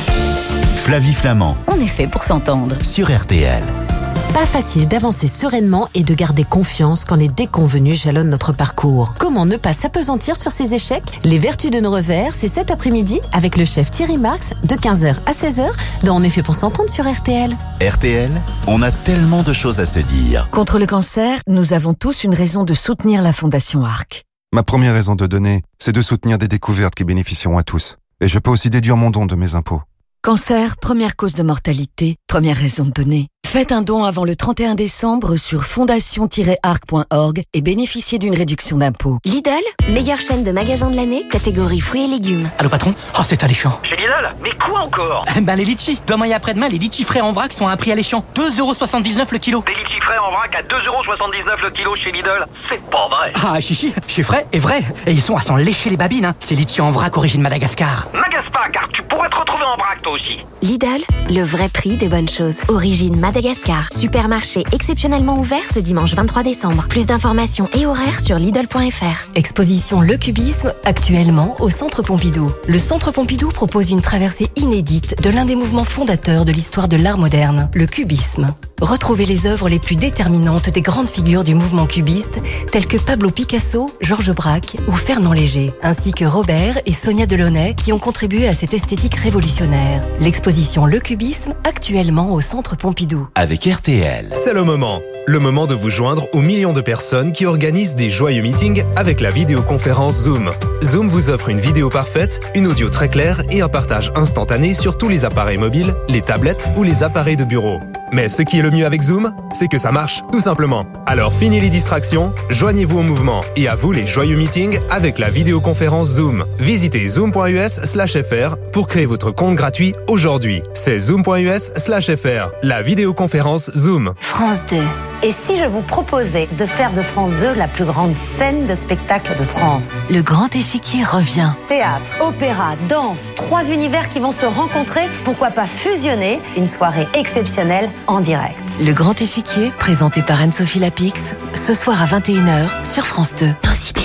Flavie Flamand. On est fait pour s'entendre. Sur R T L. Pas facile d'avancer sereinement et de garder confiance quand les déconvenus jalonnent notre parcours. Comment ne pas s'apesantir sur ces échecs? Les vertus de nos revers, c'est cet après-midi avec le chef Thierry Marx de quinze heures à seize heures dans On est fait pour s'entendre sur R T L. R T L, on a tellement de choses à se dire. Contre le cancer, nous avons tous une raison de soutenir la Fondation Arc. Ma première raison de donner, c'est de soutenir des découvertes qui bénéficieront à tous. Et je peux aussi déduire mon don de mes impôts. Cancer, première cause de mortalité, première raison de donner. Faites un don avant le trente et un décembre sur fondation tiret arc point org et bénéficiez d'une réduction d'impôt. Lidl, meilleure chaîne de magasins de l'année, catégorie fruits et légumes. Allô patron? Oh c'est alléchant. Chez Lidl? Mais quoi encore? Ben les litchis. Demain et après-demain, les litchis frais en vrac sont à un prix alléchant. deux euros soixante-dix-neuf le kilo. Les litchis frais en vrac à deux euros soixante-dix-neuf le kilo chez Lidl? C'est pas vrai. Ah chichi, chez Frais est vrai. Et ils sont à s'en lécher les babines, hein. C'est litchis en vrac origine Madagascar. M'agace pas car tu pourrais te retrouver en vrac toi aussi. Lidl, le vrai prix des bonnes choses. Origine Madagascar. Supermarché exceptionnellement ouvert ce dimanche vingt-trois décembre. Plus d'informations et horaires sur Lidl point F R. Exposition Le Cubisme, actuellement au Centre Pompidou. Le Centre Pompidou propose une traversée inédite de l'un des mouvements fondateurs de l'histoire de l'art moderne, le cubisme. Retrouvez les œuvres les plus déterminantes des grandes figures du mouvement cubiste, telles que Pablo Picasso, Georges Braque ou Fernand Léger, ainsi que Robert et Sonia Delaunay qui ont contribué à cette esthétique révolutionnaire. L'exposition Le Cubisme, actuellement au Centre Pompidou. Avec R T L. C'est le moment. Le moment de vous joindre aux millions de personnes qui organisent des joyeux meetings avec la vidéoconférence Zoom. Zoom vous offre une vidéo parfaite, une audio très claire et un partage instantané sur tous les appareils mobiles, les tablettes ou les appareils de bureau. Mais ce qui est le mieux avec Zoom, c'est que ça marche, tout simplement. Alors fini les distractions, joignez-vous au mouvement et à vous les joyeux meetings avec la vidéoconférence Zoom. Visitez zoom point u s slash f r pour créer votre compte gratuit aujourd'hui. C'est zoom point u s slash f r, la vidéoconférence Zoom. France deux. Et si je vous proposais de faire de France deux la plus grande scène de spectacle de France? Le Grand Échiquier revient. Théâtre, opéra, danse, trois univers qui vont se rencontrer, pourquoi pas fusionner, une soirée exceptionnelle en direct. Le Grand Échiquier, présenté par Anne-Sophie Lapix, ce soir à vingt et une heures sur France deux. Nocibé.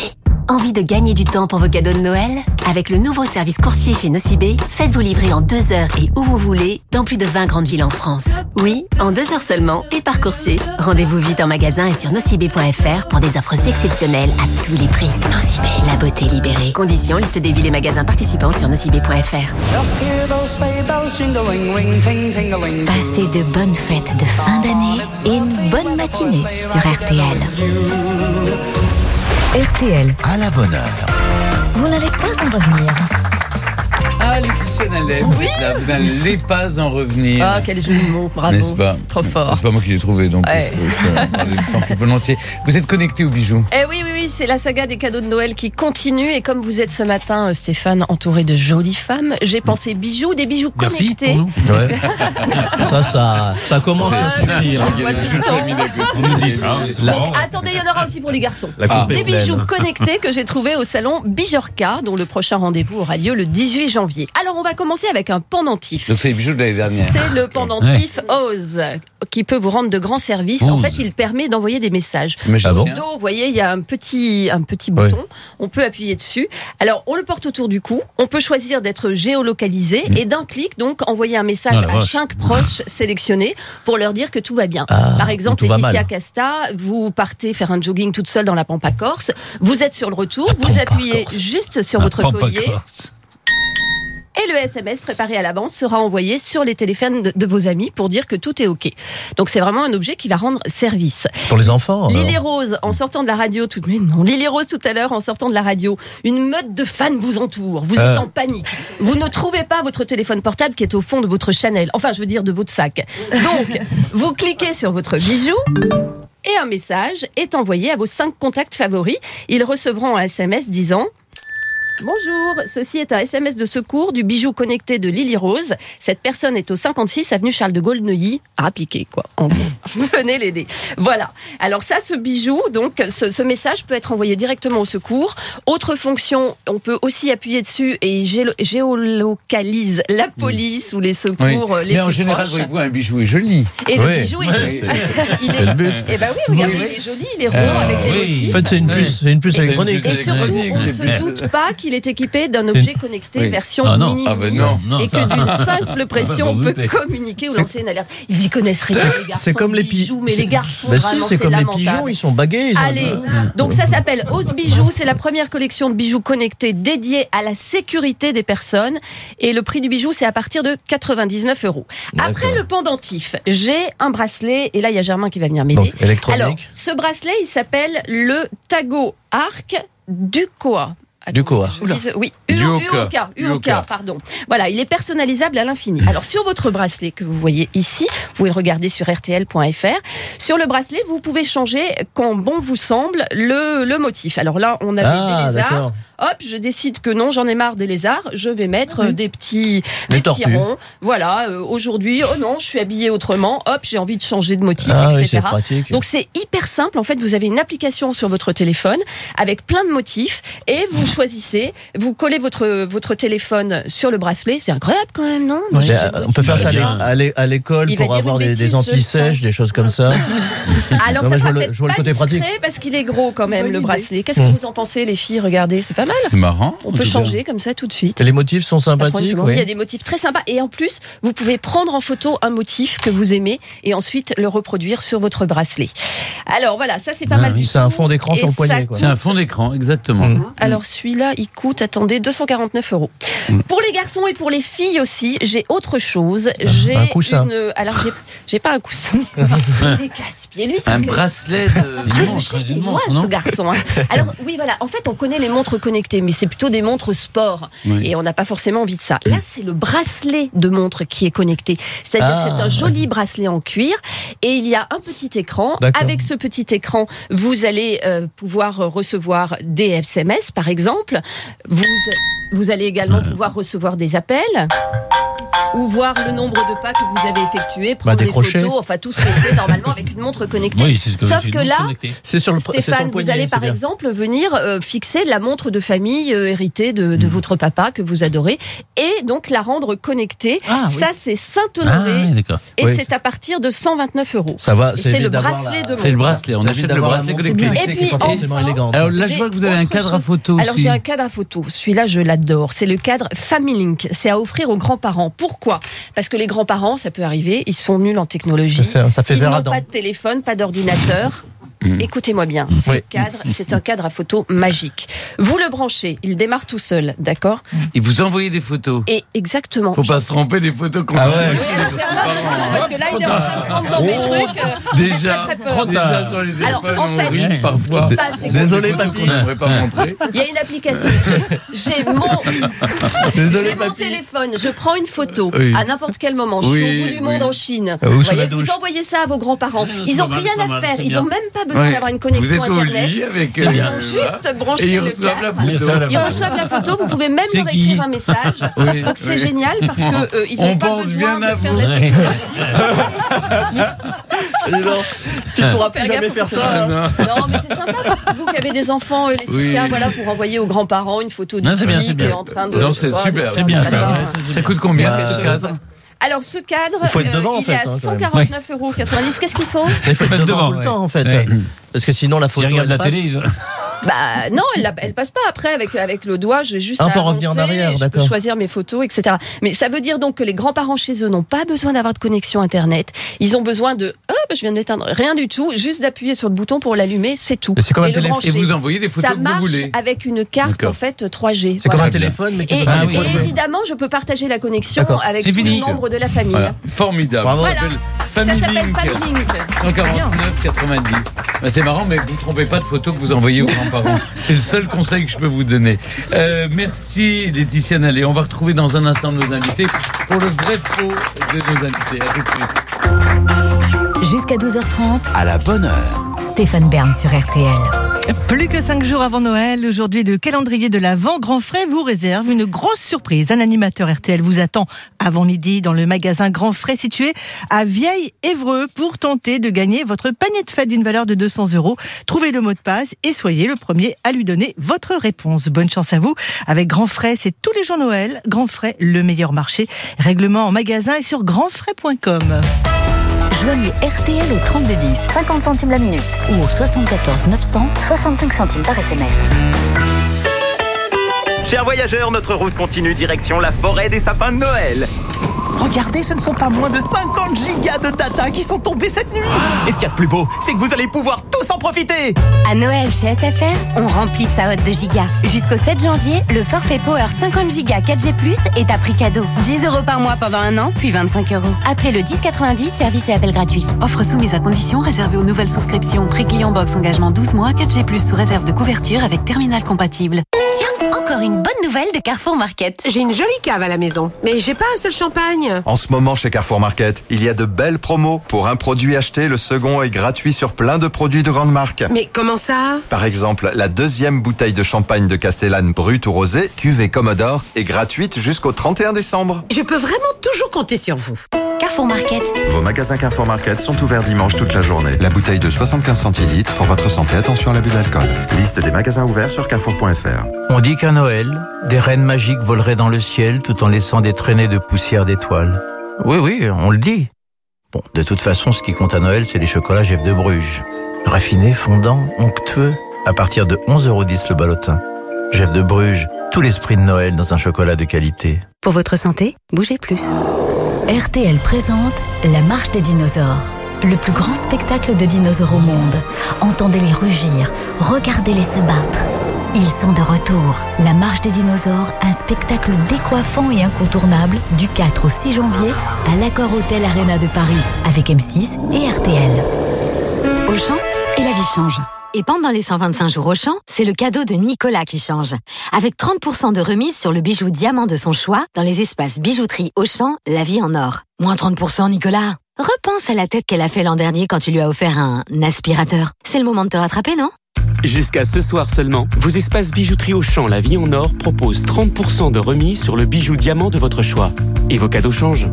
Envie de gagner du temps pour vos cadeaux de Noël? Avec le nouveau service coursier chez Nocibé, faites-vous livrer en deux heures et où vous voulez, dans plus de vingt grandes villes en France. Oui, en deux heures seulement et par coursier. Rendez-vous vite en magasin et sur nocibé point f r pour des offres exceptionnelles à tous les prix. Nocibé, la beauté libérée. Conditions, liste des villes et magasins participants sur nocibé point f r. Passez de bonnes fêtes de fin d'année et une bonne matinée sur R T L. R T L. À la bonne heure. Vous n'allez pas en revenir. Ah, Laetitia Nalem, Oui. là, vous n'allez pas en revenir. Ah, quel joli mot, bravo. N'est-ce pas? Trop fort. C'est pas moi qui l'ai trouvé, donc Ouais. je peux en parler tant que volontiers. Vous êtes connecté aux bijoux? Eh oui, oui, oui, c'est la saga des cadeaux de Noël qui continue. Et comme vous êtes ce matin, Stéphane, entouré de jolies femmes, j'ai pensé bijoux, des bijoux Merci connectés. pour nous. Ouais. ça, ça, ça commence à suffire. On voit tout le temps. On nous dit ça. Donc, attendez, il y en aura aussi pour les garçons. La coupe Des est pleine. bijoux connectés que j'ai trouvés au salon Bijorka, dont le prochain rendez-vous aura lieu le dix-huit janvier. Alors, on va commencer avec un pendentif. Donc c'est les bijoux de l'année dernière. C'est le pendentif Oz qui peut vous rendre de grands services. En fait, il permet d'envoyer des messages. Magicien. Sur le dos, vous voyez, il y a un petit, un petit bouton. Ouais. On peut appuyer dessus. Alors, on le porte autour du cou. On peut choisir d'être géolocalisé Mmh. et d'un clic, donc, envoyer un message Ah, la à vache. cinq proches sélectionnés pour leur dire que tout va bien. Ah, Par exemple, tout va Laetitia mal. Casta, vous partez faire un jogging toute seule dans la Pampa Corse. Vous êtes sur le retour. Vous appuyez juste sur votre collier. Et le S M S préparé à l'avance sera envoyé sur les téléphones de, de vos amis pour dire que tout est OK. Donc c'est vraiment un objet qui va rendre service. Pour les enfants. alors. Lily Rose, en sortant de la radio, tout mais non, Lily Rose tout à l'heure, en sortant de la radio, une meute de fans vous entoure. Vous êtes Euh. en panique. Vous ne trouvez pas votre téléphone portable qui est au fond de votre Chanel. Enfin, je veux dire de votre sac. Donc, vous cliquez sur votre bijou. Et un message est envoyé à vos cinq contacts favoris. Ils recevront un S M S disant: bonjour, ceci est un S M S de secours du bijou connecté de Lily Rose. Cette personne est au cinquante-six avenue Charles de Gaulle Neuilly, à appliquer quoi. En gros, venez l'aider. Voilà. Alors ça, ce bijou, donc ce, ce message peut être envoyé directement au secours. Autre fonction, on peut aussi appuyer dessus et il gélo- géolocalise la police ou les secours Oui. les Mais en plus général, proches. voyez-vous, un bijou est joli. Et le Oui. bijou est Ouais, joli. c'est- Il c'est le but. Eh ben oui, regardez, Oui. il est joli, il est rond Euh, avec des oui. motifs. En fait, c'est une puce, c'est une puce Et- électronique. Et surtout, on ne se doute pas qu'il est équipé d'un objet connecté Oui. version Ah non. mini. Ah ben non. Non, et ça- que d'une simple pression, s'en on peut douter. communiquer ou C'est- lancer une alerte. Ils y connaissent rien, les garçons. C'est comme les bijoux, pigeons. mais les garçons, Bah si, vraiment, c'est comme les lamentable. pigeons, ils sont bagués. ils ont- Allez, donc ça s'appelle Ose Bijoux, c'est la première collection de bijoux connectés dédiée à la sécurité des personnes et le prix du bijou c'est à partir de quatre-vingt-dix-neuf euros. Après D'accord. le pendentif, j'ai un bracelet et là il y a Germain qui va venir m'aider. Donc, électronique. Alors, ce bracelet il s'appelle le Tago Arc Ducoa. Du quoi? Je lise- Oui, Duoka. Uoka, Uoka, Uoka. pardon. Voilà, il est personnalisable à l'infini. Alors sur votre bracelet que vous voyez ici, vous pouvez le regarder sur R T L point F R. Sur le bracelet, vous pouvez changer quand bon vous semble le, le motif. Alors là, on avait Ah, des lézards. d'accord. Hop, je décide que non, j'en ai marre des lézards. Je vais mettre euh, des petits, Des des petits tortues. ronds. Voilà, euh, aujourd'hui, oh non, je suis habillée autrement. Hop, j'ai envie de changer de motif, Ah oui, et cetera. c'est pratique. Donc c'est hyper simple. En fait, vous avez une application sur votre téléphone avec plein de motifs et vous choisissez, vous collez votre votre téléphone sur le bracelet. C'est incroyable quand même, non Moi, Mais, j'ai- euh, on peut faire ça à l'é- à l'é- à l'école Il va pour dire avoir une des, bêtise, des je anti-sèches, sens. des choses comme ça. Alors Non, ça mais je sera vois le- peut-être je vois le pas côté discret pratique. parce qu'il est gros quand même Bonne le idée. bracelet. Qu'est-ce que Mmh. vous en pensez les filles? Regardez, c'est pas mal. C'est marrant. On peut changer comme ça tout de suite. Et les motifs sont Ça prend une sympathiques. seconde. Oui. Il y a des motifs très sympas et en plus, vous pouvez prendre en photo un motif que vous aimez et ensuite le reproduire sur votre bracelet. Alors voilà, ça c'est pas Ah mal. oui, du c'est un tout. fond d'écran Et sur le ça poignet, quoi. C'est un fond d'écran, exactement. Mmh. Alors celui-là, il coûte, attendez, deux cent quarante-neuf euros. Mm. Pour les garçons et pour les filles aussi, j'ai autre chose. J'ai un coussin. une. Alors j'ai, j'ai pas un coussin. C'est casse-pied. Lui, c'est Un que- bracelet de. Ah, il cherche des mois, ce garçon. hein. Alors oui, voilà. En fait, on connaît les montres connectées, mais c'est plutôt des montres sport, Oui. et on n'a pas forcément envie de ça. Là, c'est le bracelet de montre qui est connecté. C'est-à-dire Ah, que c'est un joli bracelet en cuir, et il y a un petit écran. D'accord. Avec ce petit écran, vous allez euh, pouvoir recevoir des S M S, par exemple. Vous, vous allez également pouvoir recevoir des appels. ou voir le nombre de pas que vous avez effectués, prendre bah, des photos, enfin tout ce qu'on fait normalement avec une montre connectée. Oui, c'est ce que Sauf que là, c'est sur le, Stéphane, c'est sur le poignet, vous allez par bien. exemple venir euh, fixer la montre de famille euh, héritée de, de mmh. votre papa que vous adorez et donc la rendre connectée. Ah, ça, oui. c'est Saint-Honoré ah, oui, et oui. c'est à partir de cent vingt-neuf euros. Ça va, c'est, c'est le bracelet la... de montre. C'est le bracelet, on achète le bracelet connecté. Et puis enfin, alors là, je vois que vous avez un cadre à photo aussi. Alors j'ai un cadre à photo. Celui-là, je l'adore. C'est le cadre Family Link. C'est à offrir aux grands-parents. Pourquoi ? Parce que les grands-parents, ça peut arriver, ils sont nuls en technologie. Ça, ça fait ils n'ont Adam. pas de téléphone, pas d'ordinateur. Mmh. Écoutez-moi bien, ce oui. cadre, c'est un cadre à photo magique. Vous le branchez, il démarre tout seul, d'accord ? Et vous envoyez des photos. Et exactement. Faut pas se tromper des photos qu'on ah ouais. Oui, parce que là, il est en train de prendre dans mes oh, trucs. Euh, déjà, très, très peur. déjà sur les Alors, en fait, rime, parfois. ce qui se passe, c'est que désolé, papy. Pas montrer. Il y a une application. J'ai, j'ai mon, désolé, j'ai mon téléphone. Je prends une photo oui. à n'importe quel moment. Je suis oui, au bout du monde oui. en Chine. Ah, vous, voyez, vous envoyez ça à vos grands-parents. Ils n'ont rien à faire. Ils n'ont même pas besoin d'avoir une connexion. Internet. Avec ils ont juste branché ils le reçoivent cadre. la photo. Ils reçoivent la photo. Vous pouvez même c'est leur écrire qui un message. Oui, donc c'est oui. génial parce que euh, ils n'ont pas besoin de faire de la technologie. Tu ne pourras plus jamais faire ça. Non, mais c'est sympa. Vous qui avez des enfants, Laetitia, oui. voilà, pour envoyer aux grands-parents une photo du petit qui est en train de. Non, c'est super. C'est bien ça. Ça coûte combien ce cadre ? Alors ce cadre, il, faut être devant, euh, en il fait, est à hein, cent quarante-neuf euros quatre-vingt-dix. Qu'est-ce qu'il faut ? Il faut être devant tout le temps en fait. Ouais. Parce que sinon la photo. Si regarde la passe. télé. Bah non, elle, elle passe pas après avec avec le doigt. J'ai juste un à peu avancer, revenir en arrière, je d'accord. peux choisir mes photos, et cetera. Mais ça veut dire donc que les grands-parents chez eux n'ont pas besoin d'avoir de connexion internet. Ils ont besoin de, oh, bah, je viens de l'éteindre, rien du tout, juste d'appuyer sur le bouton pour l'allumer, c'est tout. Mais c'est comme un et, téléphone. Et vous envoyez des photos ça que marche vous voulez. avec une carte d'accord. en fait trois G. C'est voilà. comme un téléphone, mais qui et, ah, oui. et évidemment, je peux partager la connexion d'accord. avec tous les membres de la famille. Voilà. Formidable. Voilà. Family ça s'appelle Link. Family Link. cent quarante-neuf quatre-vingt-dix. Bah, c'est marrant, mais vous ne trompez pas de photos que vous envoyez aux grands-parents. C'est le seul conseil que je peux vous donner. Euh, merci Laetitia Nallet. On va retrouver dans un instant nos invités pour le vrai faux de nos invités. À tout de suite. Jusqu'à douze heures trente. À la bonne heure. Stéphane Bern sur R T L. Plus que cinq jours avant Noël, aujourd'hui le calendrier de l'Avent Grand Frais vous réserve une grosse surprise. Un animateur R T L vous attend avant midi dans le magasin Grand Frais situé à Vieille-Évreux pour tenter de gagner votre panier de fête d'une valeur de deux cents euros. Trouvez le mot de passe et soyez le premier à lui donner votre réponse. Bonne chance à vous. Avec Grand Frais, c'est tous les jours Noël. Grand Frais, le meilleur marché. Règlement en magasin et sur grand frais point com. Joignez R T L au trente-deux dix, cinquante centimes la minute, ou au soixante-quatorze neuf cents, soixante-cinq centimes par S M S. Chers voyageurs, notre route continue direction la forêt des sapins de Noël. Regardez, ce ne sont pas moins de cinquante gigas de data qui sont tombés cette nuit. Et ce qu'il y a de plus beau, c'est que vous allez pouvoir tous en profiter. À Noël chez S F R, on remplit sa hotte de gigas. Jusqu'au sept janvier, le forfait Power cinquante gigas quatre G plus, est à prix cadeau. dix euros par mois pendant un an, puis vingt-cinq euros. Appelez le dix quatre-vingt-dix, service et appel gratuit. Offre soumise à conditions réservée aux nouvelles souscriptions. Prix client box engagement douze mois, quatre G plus sous réserve de couverture avec terminal compatible. Tiens, encore une bonne nouvelle de Carrefour Market. J'ai une jolie cave à la maison, mais j'ai pas un seul champagne. En ce moment, chez Carrefour Market, il y a de belles promos. Pour un produit acheté, le second est gratuit sur plein de produits de grande marque. Mais comment ça ? Par exemple, la deuxième bouteille de champagne de Castellane brut ou rosé, cuvée Commodore, est gratuite jusqu'au trente et un décembre. Je peux vraiment toujours compter sur vous. Carrefour Market. Vos magasins Carrefour Market sont ouverts dimanche toute la journée. La bouteille de soixante-quinze centilitres, pour votre santé, attention à l'abus d'alcool. Liste des magasins ouverts sur carrefour point f r. On dit qu'à Noël, des reines magiques voleraient dans le ciel tout en laissant des traînées de poussière d'étoiles. Oui, oui, on le dit. Bon, de toute façon, ce qui compte à Noël, c'est les chocolats Jeff de Bruges. Raffinés, fondants, onctueux, à partir de onze euros dix le ballotin. Jeff de Bruges, tout l'esprit de Noël dans un chocolat de qualité. Pour votre santé, bougez plus. R T L présente la marche des dinosaures. Le plus grand spectacle de dinosaures au monde. Entendez-les rugir, regardez-les se battre. Ils sont de retour. La marche des dinosaures, un spectacle décoiffant et incontournable du quatre au six janvier à l'Accor Hotel Arena de Paris avec M six et R T L. Auchan, et la vie change. Et pendant les cent vingt-cinq jours Auchan, c'est le cadeau de Nicolas qui change. Avec trente pour cent de remise sur le bijou diamant de son choix dans les espaces bijouterie Auchan, la vie en or. Moins trente pour cent Nicolas. Repense à la tête qu'elle a fait l'an dernier quand tu lui as offert un aspirateur. C'est le moment de te rattraper, non ? Jusqu'à ce soir seulement, vos espaces bijouterie Auchan La Vie en Or proposent trente pour cent de remise sur le bijou diamant de votre choix. Et vos cadeaux changent.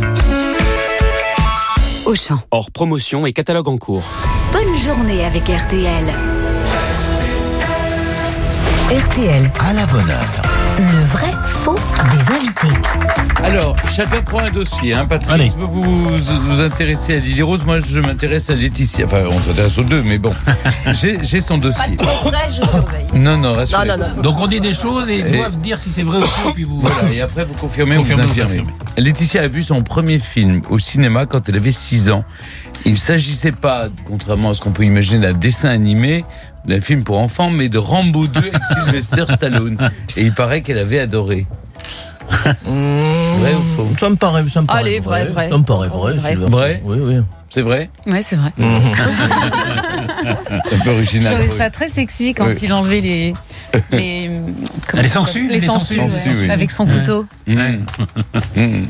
Auchan. Hors promotion et catalogue en cours. Bonne journée avec R T L. R T L. À la bonne heure. Le vrai faux des invités. Alors, chacun prend un dossier. Hein. Patrice, Allez. vous vous, vous intéressez à Lily Rose, moi je m'intéresse à Laetitia. Enfin, on s'intéresse aux deux, mais bon. J'ai, j'ai son dossier. Pas trop vrai, je surveille. Non, non, rassurez. Non, non, non. Donc on dit des choses et ils et... doivent dire si c'est vrai ou faux, puis vous... Voilà, et après vous confirmez ou vous infirmez. Vous Laetitia a vu son premier film au cinéma quand elle avait six ans. Il ne s'agissait pas, contrairement à ce qu'on peut imaginer, d'un dessin animé, d'un film pour enfants, mais de Rambo deux avec Sylvester Stallone. Et il paraît qu'elle avait adoré. Vrai ou faux? Ça me paraît, ça me paraît Allez, vrai, vrai. Ça me paraît vrai. Vrai, vrai. Oui, oui. C'est vrai? Oui, c'est vrai. Mmh. C'est un peu original. Je trouvais ça très sexy quand oui. il enlevait les... Les, les sangsues. Les sangsues, ouais, oui. Avec son mmh. couteau. Mmh. Mmh.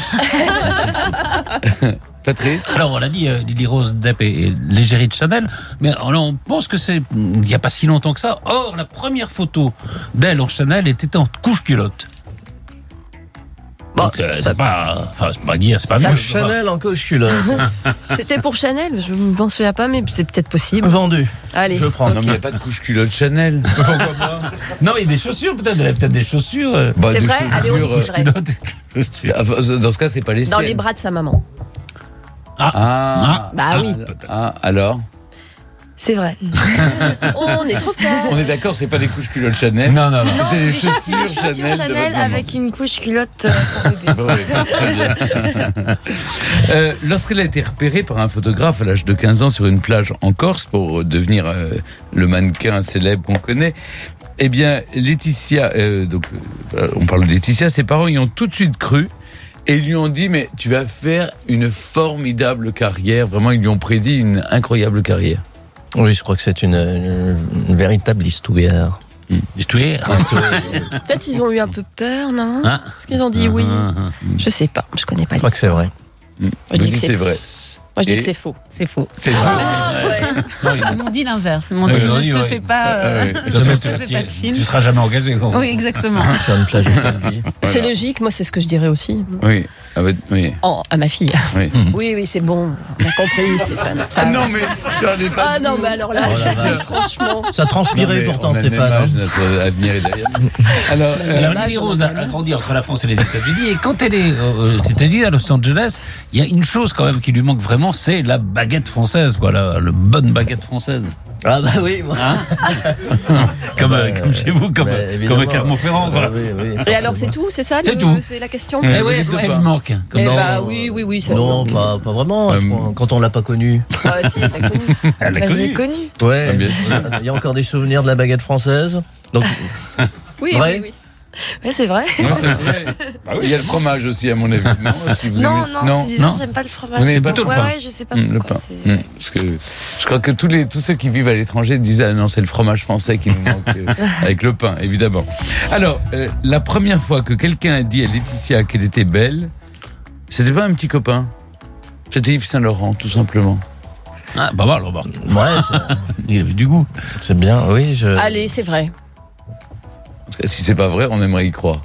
Patrice? Alors, on l'a dit, euh, Lily Rose Depp est l'égérie de Chanel, mais on, on pense que c'est il n'y a pas si longtemps que ça. Or, la première photo d'elle en Chanel était en couche-culotte. Donc, euh, c'est pas, enfin, c'est pas dire, c'est pas mieux. Chanel en couche-culotte. C'était pour Chanel, je ne m'en souviens pas, mais c'est peut-être possible. Vendu. Allez. Je prends. Okay. Non, mais il n'y a pas de couche-culotte Chanel. Non, il y a des chaussures, peut-être. Elle a peut-être des chaussures. Bah, c'est des vrai, allez, on dit vrai. Dans ce cas, c'est pas les Dans siennes. les bras de sa maman. Ah, ah. Bah ah, oui. Ah, alors c'est vrai. On est trop fort. On est d'accord, c'est pas des couches culottes Chanel. Non, non, non. non c'est des chaussures, chaussures Chanel, Chanel avec une couche culotte pour bébé. euh, Lorsqu'elle a été repérée par un photographe à l'âge de quinze ans sur une plage en Corse pour devenir euh, le mannequin célèbre qu'on connaît, eh bien, Laetitia, euh, donc, euh, on parle de Laetitia, ses parents y ont tout de suite cru. Et ils lui ont dit, mais tu vas faire une formidable carrière. Vraiment, ils lui ont prédit une incroyable carrière. Oui, je crois que c'est une, une, une véritable histoire. Mmh. Histoire. Peut-être ils ont eu un peu peur, non? Ah. Parce qu'ils ont dit ah, oui. Ah, ah. Je sais pas, je connais pas. Je crois que c'est vrai. Mmh. Je dis que c'est, c'est vrai. Moi, je dis Et que c'est faux. C'est faux. C'est vrai. Ah, ouais. Ils m'ont dit l'inverse. Ils m'ont dit, oui, ne te ouais. fais pas, euh, ouais. ne te fais pas de film. Tu seras jamais engagé. Quoi. Oui, exactement. Sur une plage de vie. C'est voilà. Logique. Moi, c'est ce que je dirais aussi. Oui. Ah, bah, oui. Oh, à ma fille. Oui, oui, oui, c'est bon. On a compris, Stéphane. Ça... Ah non, mais j'en ai pas. Ah non, mais alors là, oh, franchement. Ça transpirait non, pourtant, Stéphane. Âge, notre avenir est derrière. Alors, euh, Lily Rose a grandi entre la France et les États-Unis. Et quand elle est aux États-Unis, à Los Angeles, il y a une chose quand même qui lui manque vraiment, c'est la baguette française, quoi, la, la bonne baguette française. Ah bah oui, moi. Hein comme, bah, comme chez vous, comme, comme à Clermont-Ferrand, quoi. Oui, oui, et alors c'est tout, c'est ça c'est le, tout. C'est la question. Mais oui, est-ce que ça lui manque? Eh bah oui, oui, oui. Ça non, pas, pas vraiment. Euh, quand on l'a pas connu. Ah si, elle l'a connu. Elle l'a bah, connu. connu. Ouais. Il y a encore des souvenirs de la baguette française. Donc. Oui, vrai oui, oui. Ouais, c'est vrai. Non, c'est vrai. Bah oui, il y a le fromage aussi, à mon avis. Non, si vous non, aimez... non, non, c'est bizarre, j'aime pas le fromage. Vous n'aimez pas le ouais, pain? Ouais, je sais pas mmh, pourquoi. Le pain. Mmh, parce que je crois que tous, les, tous ceux qui vivent à l'étranger disent ah non, c'est le fromage français qui nous manque euh, avec le pain, évidemment. Alors, euh, la première fois que quelqu'un a dit à Laetitia qu'elle était belle, c'était pas un petit copain. C'était Yves Saint-Laurent, tout simplement. Ah, bah voilà, bah, ouais, il avait du goût. C'est bien, oui. Je... Allez, c'est vrai. Parce que si c'est pas vrai, on aimerait y croire.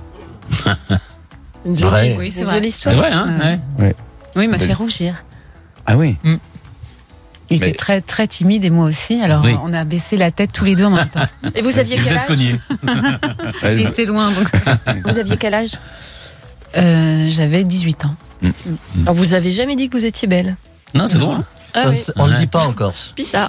Une vrai. Jolie, oui, c'est une vrai. jolie histoire. C'est vrai, hein ouais. Ouais. Oui, il m'a fait rougir. Ah oui. Mm. Il Mais... était très, très timide et moi aussi. Alors, oui. on a baissé la tête tous les deux en même temps. Et vous aviez quel âge? cogné. Il était loin. Donc... Vous aviez quel âge? euh, J'avais dix-huit ans. Mm. Alors, vous avez jamais dit que vous étiez belle? Non, c'est drôle. Ah, ça, oui. On ne le dit pas en Corse. Bizarre.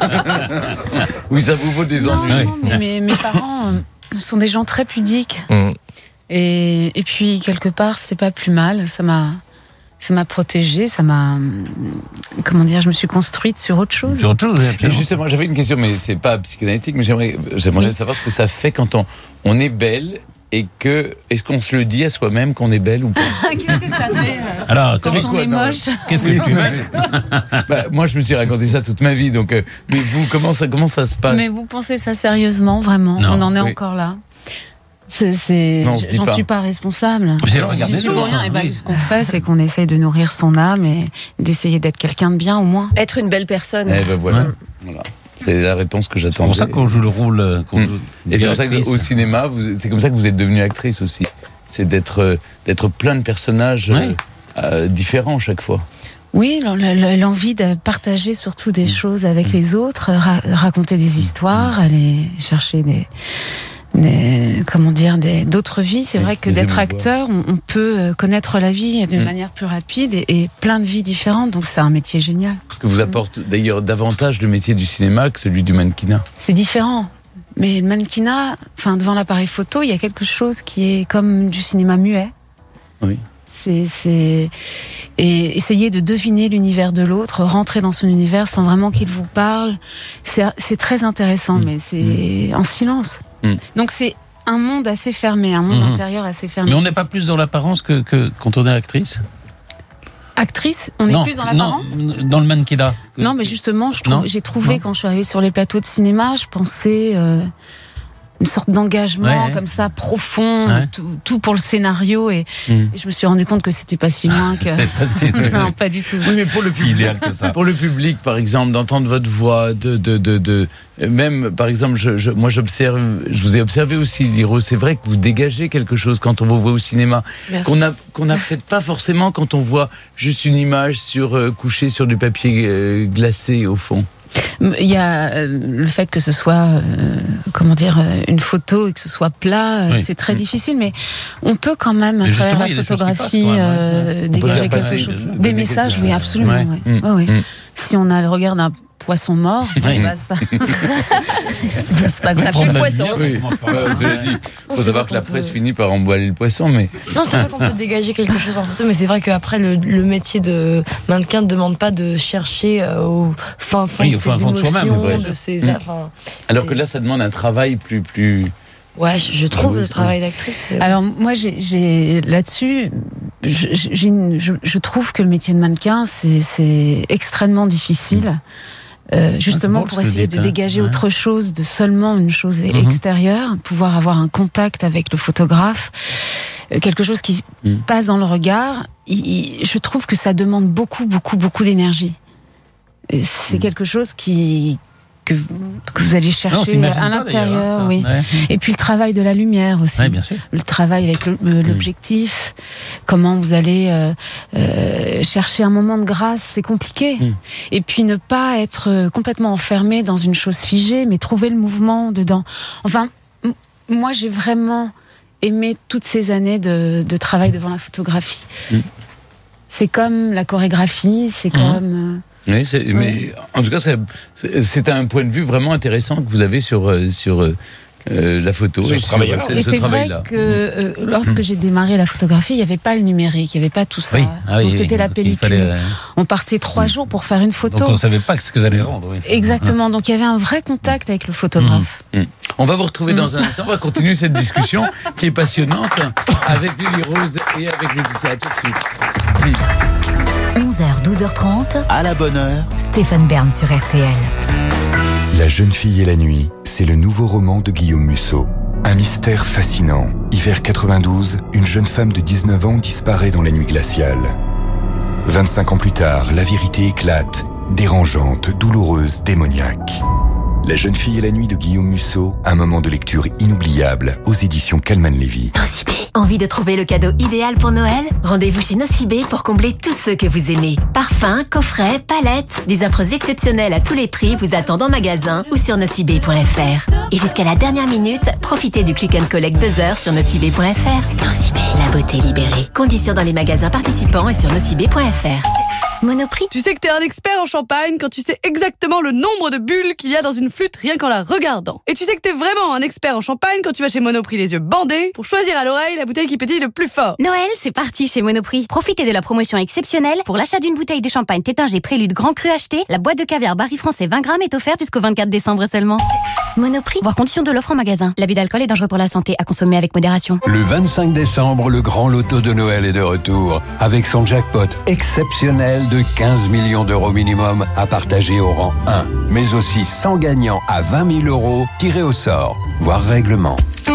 Oui, ça vous vaut des non, ennuis. non, mais mes, mes parents euh, sont des gens très pudiques. Mm. Et, et puis, quelque part, c'était pas plus mal. Ça m'a, ça m'a protégée, ça m'a... Comment dire, je me suis construite sur autre chose. Sur autre chose, Et justement, j'avais une question, mais c'est pas psychanalytique, mais j'aimerais, j'aimerais oui. savoir ce que ça fait quand on, on est belle et que... Est-ce qu'on se le dit à soi-même qu'on est belle ou pas? Qu'est-ce que ça fait euh, Alors, quand on quoi, est non, moche? Qu'est-ce que tu fais? Bah, moi, je me suis raconté ça toute ma vie, donc... Euh, mais vous, comment ça, comment ça se passe? Mais vous pensez ça sérieusement, vraiment? Non. On en est Oui. encore là? C'est, c'est, non, j'en pas. suis pas responsable. Vous allez regarder J'y suis pour l'autre, rien. Et ben, oui. ce qu'on fait, c'est qu'on essaye de nourrir son âme et d'essayer d'être quelqu'un de bien au moins. Être une belle personne. Eh ben voilà. Ouais. voilà. C'est la réponse que j'attendais. C'est pour ça qu'on joue le rôle. Qu'on joue mmh. Et c'est pour ça qu'au cinéma, vous, c'est comme ça que vous êtes devenue actrice aussi. C'est d'être, d'être plein de personnages ouais. euh, différents chaque fois. Oui, l'envie de partager surtout des mmh. choses avec mmh. les autres, ra- raconter des histoires, mmh. aller chercher des, des comment dire, des, d'autres vies. C'est mmh. vrai que d'être acteur, on, on peut connaître la vie d'une mmh. manière plus rapide et, et plein de vies différentes. Donc c'est un métier génial. Ce que vous apporte d'ailleurs davantage le métier du cinéma que celui du mannequinat. C'est différent. Mais le mannequinat, enfin devant l'appareil photo, il y a quelque chose qui est comme du cinéma muet. Oui. C'est, c'est... Et essayer de deviner l'univers de l'autre, rentrer dans son univers sans vraiment qu'il vous parle, c'est, c'est très intéressant, mmh. mais c'est mmh. en silence. Mmh. Donc c'est un monde assez fermé, un monde mmh. intérieur assez fermé. Mais on n'est pas plus dans l'apparence que, que quand on est actrice ? Actrice, on est non, plus dans l'apparence ? Non, dans le mannequinat. Non, mais justement, je trouve, j'ai trouvé non. quand je suis arrivée sur les plateaux de cinéma, je pensais... Euh, une sorte d'engagement ouais, comme ça profond, ouais. tout, tout pour le scénario et, mmh. et je me suis rendu compte que c'était pas si loin que c'est pas si... non pas du tout. Oui, mais pour le public, idéal que ça. Pour le public par exemple d'entendre votre voix, de de de, de... même par exemple je, je moi j'observe, je vous ai observé aussi Liro, c'est vrai que vous dégagez quelque chose quand on vous voit au cinéma. Merci. qu'on a qu'on a peut-être pas forcément quand on voit juste une image sur euh, couchée sur du papier euh, glacé au fond. Il y a euh, le fait que ce soit, euh, comment dire, euh, une photo et que ce soit plat, euh, oui. c'est très mmh. difficile, mais on peut quand même, à travers la photographie, passent, euh, dégager quelque chose. Des, des messages, oui, absolument. Ouais. Ouais. Mmh. Ouais, ouais. Mmh. Si on a le regard d'un poisson mort, ouais. bah, ça, c'est pas ça fait poisson. Oui. Euh, dit, faut savoir que la presse peut... finit par emballer le poisson, mais non, c'est vrai qu'on peut dégager quelque chose en photo, mais c'est vrai qu'après le, le métier de mannequin ne demande pas de chercher euh, au fin fond oui, de ses émotions, de, de ses, mmh. enfin, alors que là, ça demande un travail plus plus. Ouais, je trouve oui, le travail d'actrice. Alors moi, j'ai, j'ai là-dessus, je, j'ai une, je, je trouve que le métier de mannequin, c'est, c'est extrêmement difficile. Mmh. Euh, justement ah, pour essayer de dégager ouais. autre chose, de seulement une chose mm-hmm. extérieure, pouvoir avoir un contact avec le photographe, euh, quelque chose qui mm. passe dans le regard. Il, il, je trouve que ça demande beaucoup, beaucoup, beaucoup d'énergie. Et c'est mm. quelque chose qui que, que vous allez chercher non, à l'intérieur, oui. Ouais. Et puis le travail de la lumière aussi, ouais, bien sûr. Le travail avec le, le, l'objectif, mmh. comment vous allez euh, euh, chercher un moment de grâce, c'est compliqué. Mmh. Et puis ne pas être complètement enfermé dans une chose figée, mais trouver le mouvement dedans. Enfin, m- moi j'ai vraiment aimé toutes ces années de, de travail devant la photographie. Mmh. C'est comme la chorégraphie, c'est mmh. comme... Euh, Oui, c'est, oui. mais en tout cas, c'est, c'est un point de vue vraiment intéressant que vous avez sur, sur euh, la photo. Et, sur, et c'est, c'est vrai que euh, lorsque mmh. j'ai démarré la photographie, il n'y avait pas le numérique, il n'y avait pas tout ça. Oui. Ah, donc oui, c'était oui. la pellicule. Fallait, euh... On partait trois mmh. jours pour faire une photo. Donc on ne savait pas ce que vous allez rendre. Oui. Exactement, donc il y avait un vrai contact avec le photographe. Mmh. Mmh. On va vous retrouver mmh. dans un instant, on va continuer cette discussion qui est passionnante avec Lily Rose et avec Laetitia. À tout de suite. Mmh. onze heures, douze heures trente. À la bonne heure. Stéphane Bern sur R T L. La jeune fille et la nuit, c'est le nouveau roman de Guillaume Musso. Un mystère fascinant. Hiver quatre-vingt-douze, une jeune femme de dix-neuf ans disparaît dans la nuit glaciale. vingt-cinq ans plus tard, la vérité éclate. Dérangeante, douloureuse, démoniaque. La jeune fille et la nuit de Guillaume Musso, un moment de lecture inoubliable aux éditions Calman Lévy. Nocibé. Envie de trouver le cadeau idéal pour Noël ? Rendez-vous chez Nocibé pour combler tous ceux que vous aimez. Parfums, coffrets, palettes, des offres exceptionnelles à tous les prix vous attendent en magasin ou sur nocibé point f r. Et jusqu'à la dernière minute, profitez du click and collect deux heures sur nocibé point f r. Nocibé, la beauté libérée. Conditions dans les magasins participants et sur nocibé point f r. Monoprix. Tu sais que t'es un expert en champagne quand tu sais exactement le nombre de bulles qu'il y a dans une flûte rien qu'en la regardant. Et tu sais que t'es vraiment un expert en champagne quand tu vas chez Monoprix les yeux bandés pour choisir à l'oreille la bouteille qui pétille le plus fort. Noël, c'est parti chez Monoprix. Profitez de la promotion exceptionnelle. Pour l'achat d'une bouteille de champagne Tétinger Prélude Grand Cru acheté, la boîte de caviar Barry Français vingt grammes est offerte jusqu'au vingt-quatre décembre seulement. Monoprix. Voir conditions de l'offre en magasin. L'abus d'alcool est dangereux pour la santé, à consommer avec modération. Le vingt-cinq décembre, le grand loto de Noël est de retour avec son jackpot exceptionnel de quinze millions d'euros minimum à partager au rang un, mais aussi cent gagnants à vingt mille euros tirés au sort. Voir règlement.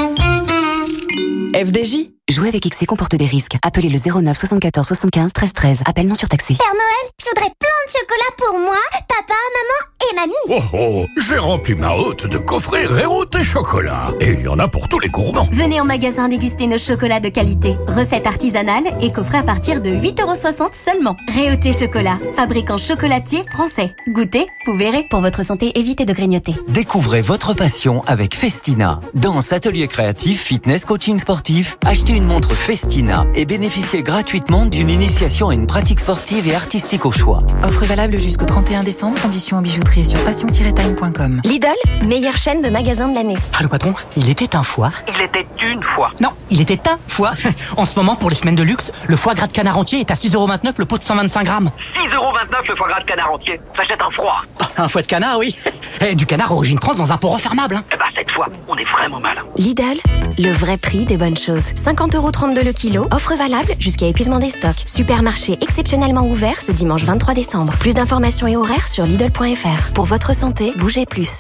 F D J. Jouer avec X C comporte des risques. Appelez le zéro neuf soixante-quatorze soixante-quinze treize treize. Appel non surtaxé. Père Noël, je voudrais plein de chocolat pour moi, papa, maman et mamie. Oh oh, j'ai rempli ma hotte de coffrets Réauté chocolat. Et il y en a pour tous les gourmands. Venez au magasin déguster nos chocolats de qualité. Recettes artisanales et coffrets à partir de huit euros soixante seulement. Réauté chocolat, fabricant chocolatier français. Goûtez, vous verrez. Pour votre santé, évitez de grignoter. Découvrez votre passion avec Festina. Danse, atelier créatif, fitness, coaching sportif. Achetez une montre Festina et bénéficiez gratuitement d'une initiation à une pratique sportive et artistique au choix. Offre valable jusqu'au trente et un décembre. Conditions en bijouterie sur passion tiret time point com. Lidl, meilleure chaîne de magasins de l'année. Allô patron, il était un foie. Il était une fois. Non, il était un foie. En ce moment, pour les semaines de luxe, le foie gras de canard entier est à six euros vingt-neuf le pot de cent vingt-cinq grammes. six euros vingt-neuf le foie gras de canard entier. Ça jette un froid. Un foie de canard, oui. Et du canard origine France dans un pot refermable. Hein. Eh ben cette fois, on est vraiment mal. Lidl, le vrai prix des bonnes choses. cinquante euros trente-deux le kilo. Offre valable jusqu'à épuisement des stocks. Supermarché exceptionnellement ouvert ce dimanche vingt-trois décembre. Plus d'informations et horaires sur Lidl point F R. Pour votre santé, bougez plus.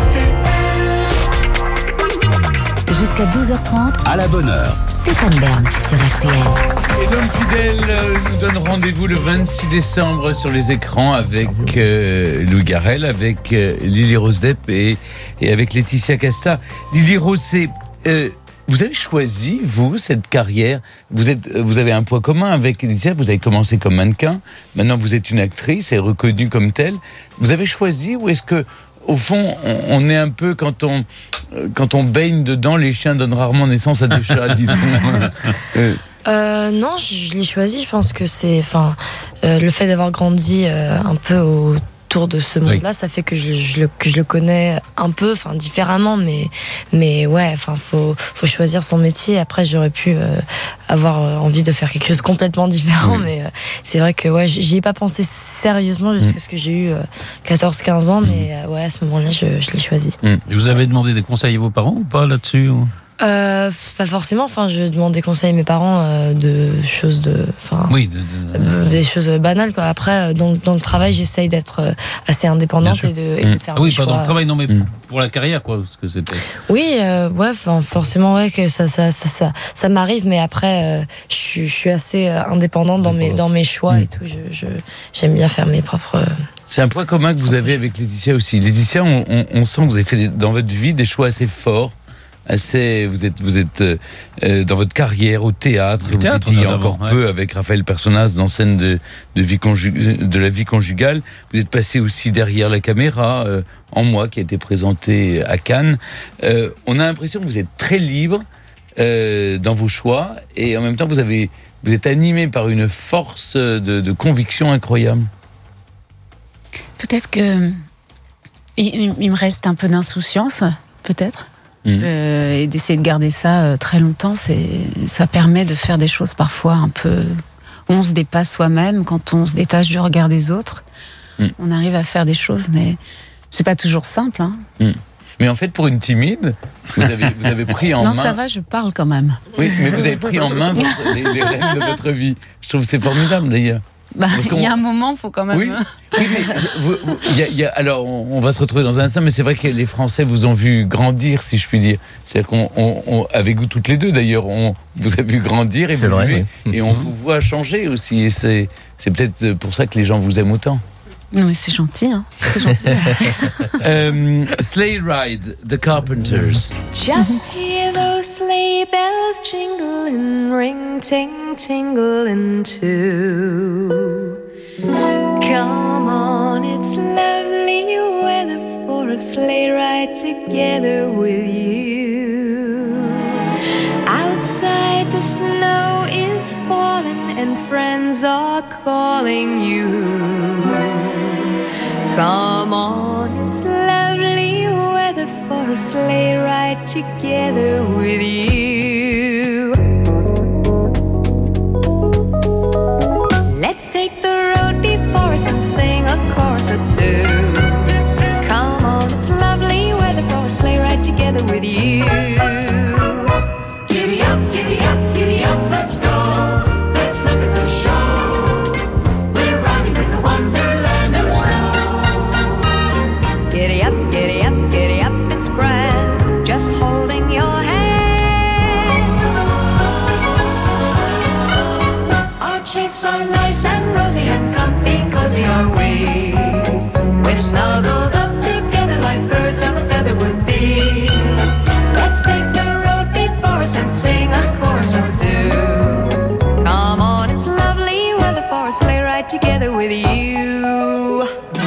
Jusqu'à douze heures trente, À la bonne heure. Stéphane Bern sur R T L. Et l'homme fidèle euh, nous donne rendez-vous le vingt-six décembre sur les écrans avec euh, Louis Garrel, avec euh, Lily Rose Depp et, et avec Laetitia Casta. Lily Rose, c'est, euh, vous avez choisi, vous, cette carrière. Vous, êtes, vous avez un point commun avec Laetitia. Vous avez commencé comme mannequin. Maintenant, vous êtes une actrice et reconnue comme telle. Vous avez choisi ou est-ce que au fond, on est un peu, quand on, quand on baigne dedans, les chiens donnent rarement naissance à des chats, dites-on. euh. Euh, non, je, je l'ai choisi. Je pense que c'est, enfin, euh, le fait d'avoir grandi euh, un peu autour de ce monde-là, oui. Ça fait que je, je, le, que je le connais un peu, enfin, différemment, mais, mais ouais, enfin, faut, faut choisir son métier. Après, j'aurais pu euh, avoir euh, envie de faire quelque chose complètement différent, oui. mais euh, c'est vrai que ouais, j'y ai pas pensé sérieusement jusqu'à ce que j'ai eu euh, quatorze quinze ans, mais euh, ouais, à ce moment-là, je, je l'ai choisi. Et vous avez demandé des conseils à vos parents ou pas là-dessus ou... Euh, pas forcément. Enfin, je demande des conseils à mes parents euh, de choses de, enfin, oui, de, de, de... Euh, des choses banales, quoi. Après, dans, dans le travail, j'essaye d'être euh, assez indépendante et de, et mmh. de faire. Ah oui, des pas choix. dans le travail, non, mais mmh. pour la carrière, quoi, parce que c'était. Oui, euh, ouais, enfin, forcément, ouais, que ça, ça, ça, ça, ça m'arrive, mais après, euh, je, je suis assez indépendante dans mes, dans mes choix mmh. et tout. Je, je, j'aime bien faire mes propres. Euh, C'est un point commun que vous avez avec Laetitia aussi. Laetitia, on, on, on sent que vous avez fait dans votre vie des choix assez forts. Assez, vous êtes, vous êtes euh, dans votre carrière au théâtre. Le vous théâtre, étiez encore ouais. peu avec Raphaël Personnaz dans scène de, de, vie conjug- de la vie conjugale. Vous êtes passé aussi derrière la caméra, euh, En moi, qui a été présenté à Cannes. Euh, on a l'impression que vous êtes très libre euh, dans vos choix et en même temps vous avez, vous êtes animé par une force de, de conviction incroyable. Peut-être que il, il me reste un peu d'insouciance, peut-être. Mmh. Euh, et d'essayer de garder ça euh, très longtemps, c'est, ça permet de faire des choses parfois un peu... On se dépasse soi-même quand on se détache du regard des autres. Mmh. On arrive à faire des choses, mais c'est pas toujours simple. Hein. Mmh. Mais en fait, pour une timide, vous avez, vous avez pris en non, main... Non, ça va, je parle quand même. Oui, mais vous avez pris en main votre, les, les rênes de votre vie. Je trouve que c'est formidable, d'ailleurs. Bah, il y a un moment, il faut quand même... Oui, oui mais vous, vous, y a, y a, alors on, on va se retrouver dans un instant, mais c'est vrai que les Français vous ont vu grandir, si je puis dire. C'est-à-dire qu'on, on, on, avec vous toutes les deux d'ailleurs, on vous a vu grandir, évoluer, vrai, oui. Et on vous voit changer aussi. Et c'est, c'est peut-être pour ça que les gens vous aiment autant. Oui, c'est gentil, hein. C'est gentil, merci. um, Sleigh Ride, The Carpenters. Just hear those sleigh bells jingle and ring, ting, tingling too. Come on, it's lovely weather for a sleigh ride together with you. Outside the snow is falling and friends are calling you. Come on, it's lovely weather for a sleigh ride together with you. Let's take the road before us and sing a chorus or two. Come on, it's lovely weather for a sleigh ride together with you. Giddy up, giddy up, giddy up, let's go. Let's look at the show. We're riding in a wonderland of snow. Giddy up, giddy up, giddy up, it's grand. Just holding your hand. together with you.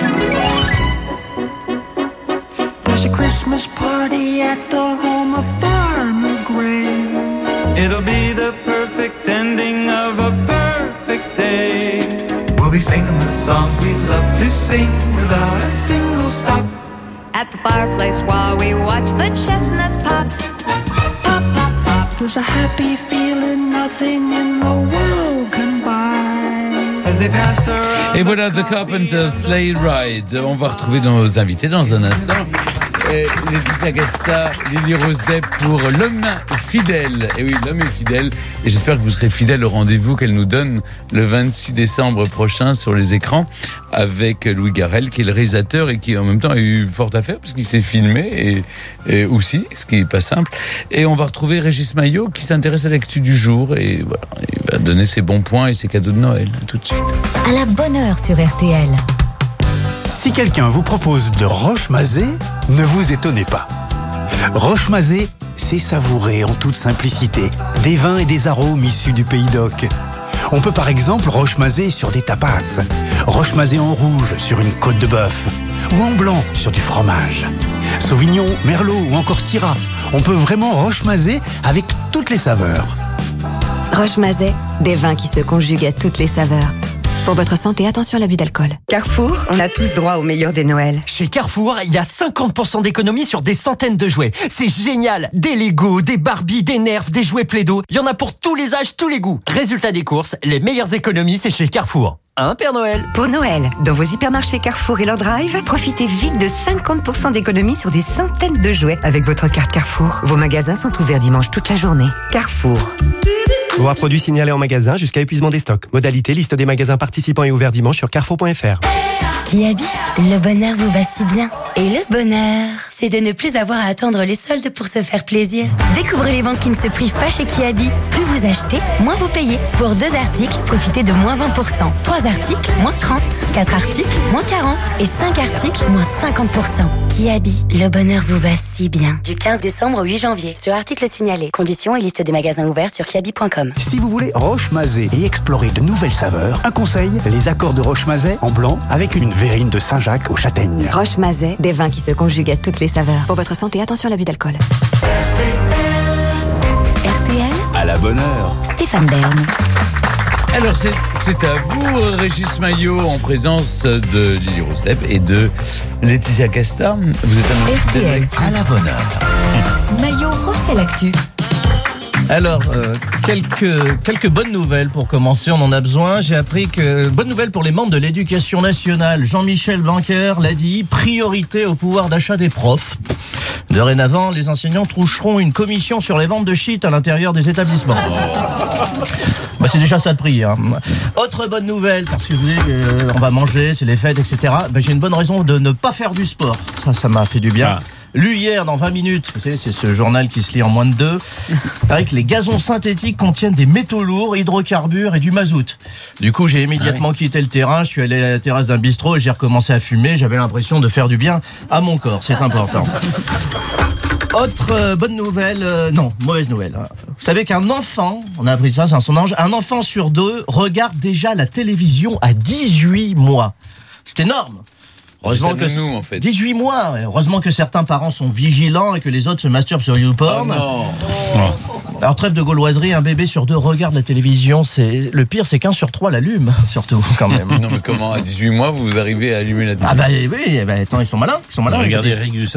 There's a Christmas party at the home of Farmer Gray. It'll be the perfect ending of a perfect day. We'll be singing the songs we love to sing without a single stop. At the fireplace while we watch the chestnut pop. Pop, pop, pop. There's a happy feeling nothing in the world can buy. As they pass around. Et voilà, The Carpenter Sleigh Ride. On va retrouver nos invités dans un instant. Et Laetitia Casta, Lily Rose Depp pour L'homme fidèle. Et oui, l'homme est fidèle. Et j'espère que vous serez fidèles au rendez-vous qu'elle nous donne le vingt-six décembre prochain sur les écrans avec Louis Garrel, qui est le réalisateur et qui en même temps a eu fort à faire parce qu'il s'est filmé et, et aussi, ce qui n'est pas simple. Et on va retrouver Régis Maillot qui s'intéresse à l'actu du jour et voilà, il va donner ses bons points et ses cadeaux de Noël tout de suite. À la bonne heure sur R T L. Si quelqu'un vous propose de Roche-Mazé, ne vous étonnez pas. Roche-Mazé, c'est savourer en toute simplicité des vins et des arômes issus du Pays d'Oc. On peut par exemple Roche-Mazé sur des tapas, Roche-Mazé en rouge sur une côte de bœuf, ou en blanc sur du fromage. Sauvignon, Merlot ou encore Syrah. On peut vraiment Roche-Mazé avec toutes les saveurs. Roche-Mazet, des vins qui se conjuguent à toutes les saveurs. Pour votre santé, attention à l'abus d'alcool. Carrefour, on a tous droit au meilleur des Noëls. Chez Carrefour, il y a cinquante pour cent d'économie sur des centaines de jouets. C'est génial. Des Lego, des Barbie, des Nerfs, des jouets Play-Doh. Il y en a pour tous les âges, tous les goûts. Résultat des courses, les meilleures économies, c'est chez Carrefour. Hein, Père Noël? Pour Noël, dans vos hypermarchés Carrefour et leur drive, profitez vite de cinquante pour cent d'économie sur des centaines de jouets avec votre carte Carrefour. Vos magasins sont ouverts dimanche toute la journée. Carrefour. Ou un produit signalé en magasin jusqu'à épuisement des stocks. Modalité, liste des magasins participants et ouverts dimanche sur carrefour point f r. Kiabi, le bonheur vous va si bien. Et le bonheur, c'est de ne plus avoir à attendre les soldes pour se faire plaisir. Découvrez les ventes qui ne se privent pas chez Kiabi. Plus vous achetez, moins vous payez. Pour deux articles, profitez de moins vingt pour cent. Trois articles, moins trente. Quatre articles, moins quarante. Et cinq articles, moins cinquante pour cent. Kiabi, le bonheur vous va si bien. Du quinze décembre au huit janvier. Sur article signalé. Conditions et liste des magasins ouverts sur kiabi point com. Si vous voulez Roche-Mazet et explorer de nouvelles saveurs, un conseil, les accords de Roche-Mazet en blanc avec une verrine de Saint-Jacques aux châtaignes. Roche-Mazet, des vins qui se conjuguent à toutes les saveurs. Pour votre santé, attention à l'abus d'alcool. R T L. À la bonne heure. Stéphane Bern. Alors c'est, c'est à vous, Régis Maillot, en présence de Lily Rose Depp et de Laetitia Casta. Vous êtes un R T L. À la bonne heure. Maillot refait l'actu. Alors, euh, quelques, quelques bonnes nouvelles pour commencer, on en a besoin. J'ai appris que, bonne nouvelle pour les membres de l'éducation nationale. Jean-Michel Blanquer l'a dit, priorité au pouvoir d'achat des profs. Dorénavant, les enseignants toucheront une commission sur les ventes de shit à l'intérieur des établissements. Bah, c'est déjà ça de prix. Hein. Autre bonne nouvelle, parce que vous savez, euh, on va manger, c'est les fêtes, et cetera. Bah, j'ai une bonne raison de ne pas faire du sport. Ça, ça m'a fait du bien. Ah. Lu hier dans vingt minutes, vous savez, c'est ce journal qui se lit en moins de deux. Il paraît que les gazons synthétiques contiennent des métaux lourds, hydrocarbures et du mazout. Du coup, j'ai immédiatement quitté le terrain, je suis allé à la terrasse d'un bistrot et j'ai recommencé à fumer. J'avais l'impression de faire du bien à mon corps, c'est important. Autre euh, bonne nouvelle, euh, non, mauvaise nouvelle. Hein. Vous savez qu'un enfant, on a appris ça, c'est un sondage, un enfant sur deux regarde déjà la télévision à dix-huit mois. C'est énorme. Heureusement que nous, en fait. dix-huit mois. Ouais. Heureusement que certains parents sont vigilants et que les autres se masturbent sur YouPorn. Oh non. Oh. Alors trêve de gauloiserie, un bébé sur deux regarde la télévision. C'est le pire, c'est qu'un sur trois l'allume, surtout quand même. Non mais comment à dix-huit mois vous arrivez à allumer la télévision? Ah bah oui, bah, attends, ils sont malins, ils sont malins. Regardez Régusa.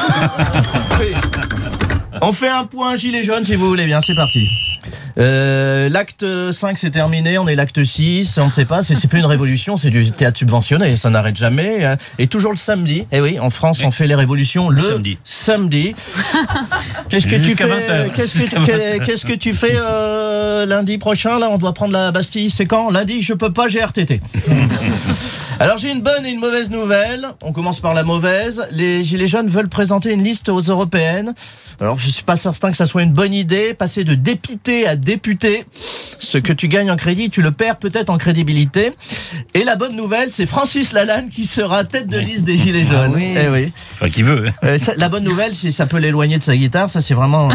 On fait un point gilet jaune si vous voulez bien, c'est parti. Euh, l'acte cinq c'est terminé, on est l'acte six, on ne sait pas, c'est, c'est plus une révolution, c'est du théâtre subventionné, ça n'arrête jamais. Et toujours le samedi, eh oui, en France on fait les révolutions le, le samedi. samedi. Qu'est-ce que Jusqu'à tu fais, vingt heures. Qu'est-ce que, qu'est-ce que tu fais euh, lundi prochain, là on doit prendre la Bastille, c'est quand? Lundi je peux pas, j'ai R T T. Alors j'ai une bonne et une mauvaise nouvelle. On commence par la mauvaise. Les Gilets jaunes veulent présenter une liste aux européennes. Alors je suis pas certain que ça soit une bonne idée. Passer de dépité à député, ce que tu gagnes en crédit, tu le perds peut-être en crédibilité. Et la bonne nouvelle, c'est Francis Lalanne qui sera tête de liste des Gilets jaunes. Ah oui. Eh oui. Enfin, qui veut. Euh, ça, la bonne nouvelle, si ça peut l'éloigner de sa guitare, ça c'est vraiment...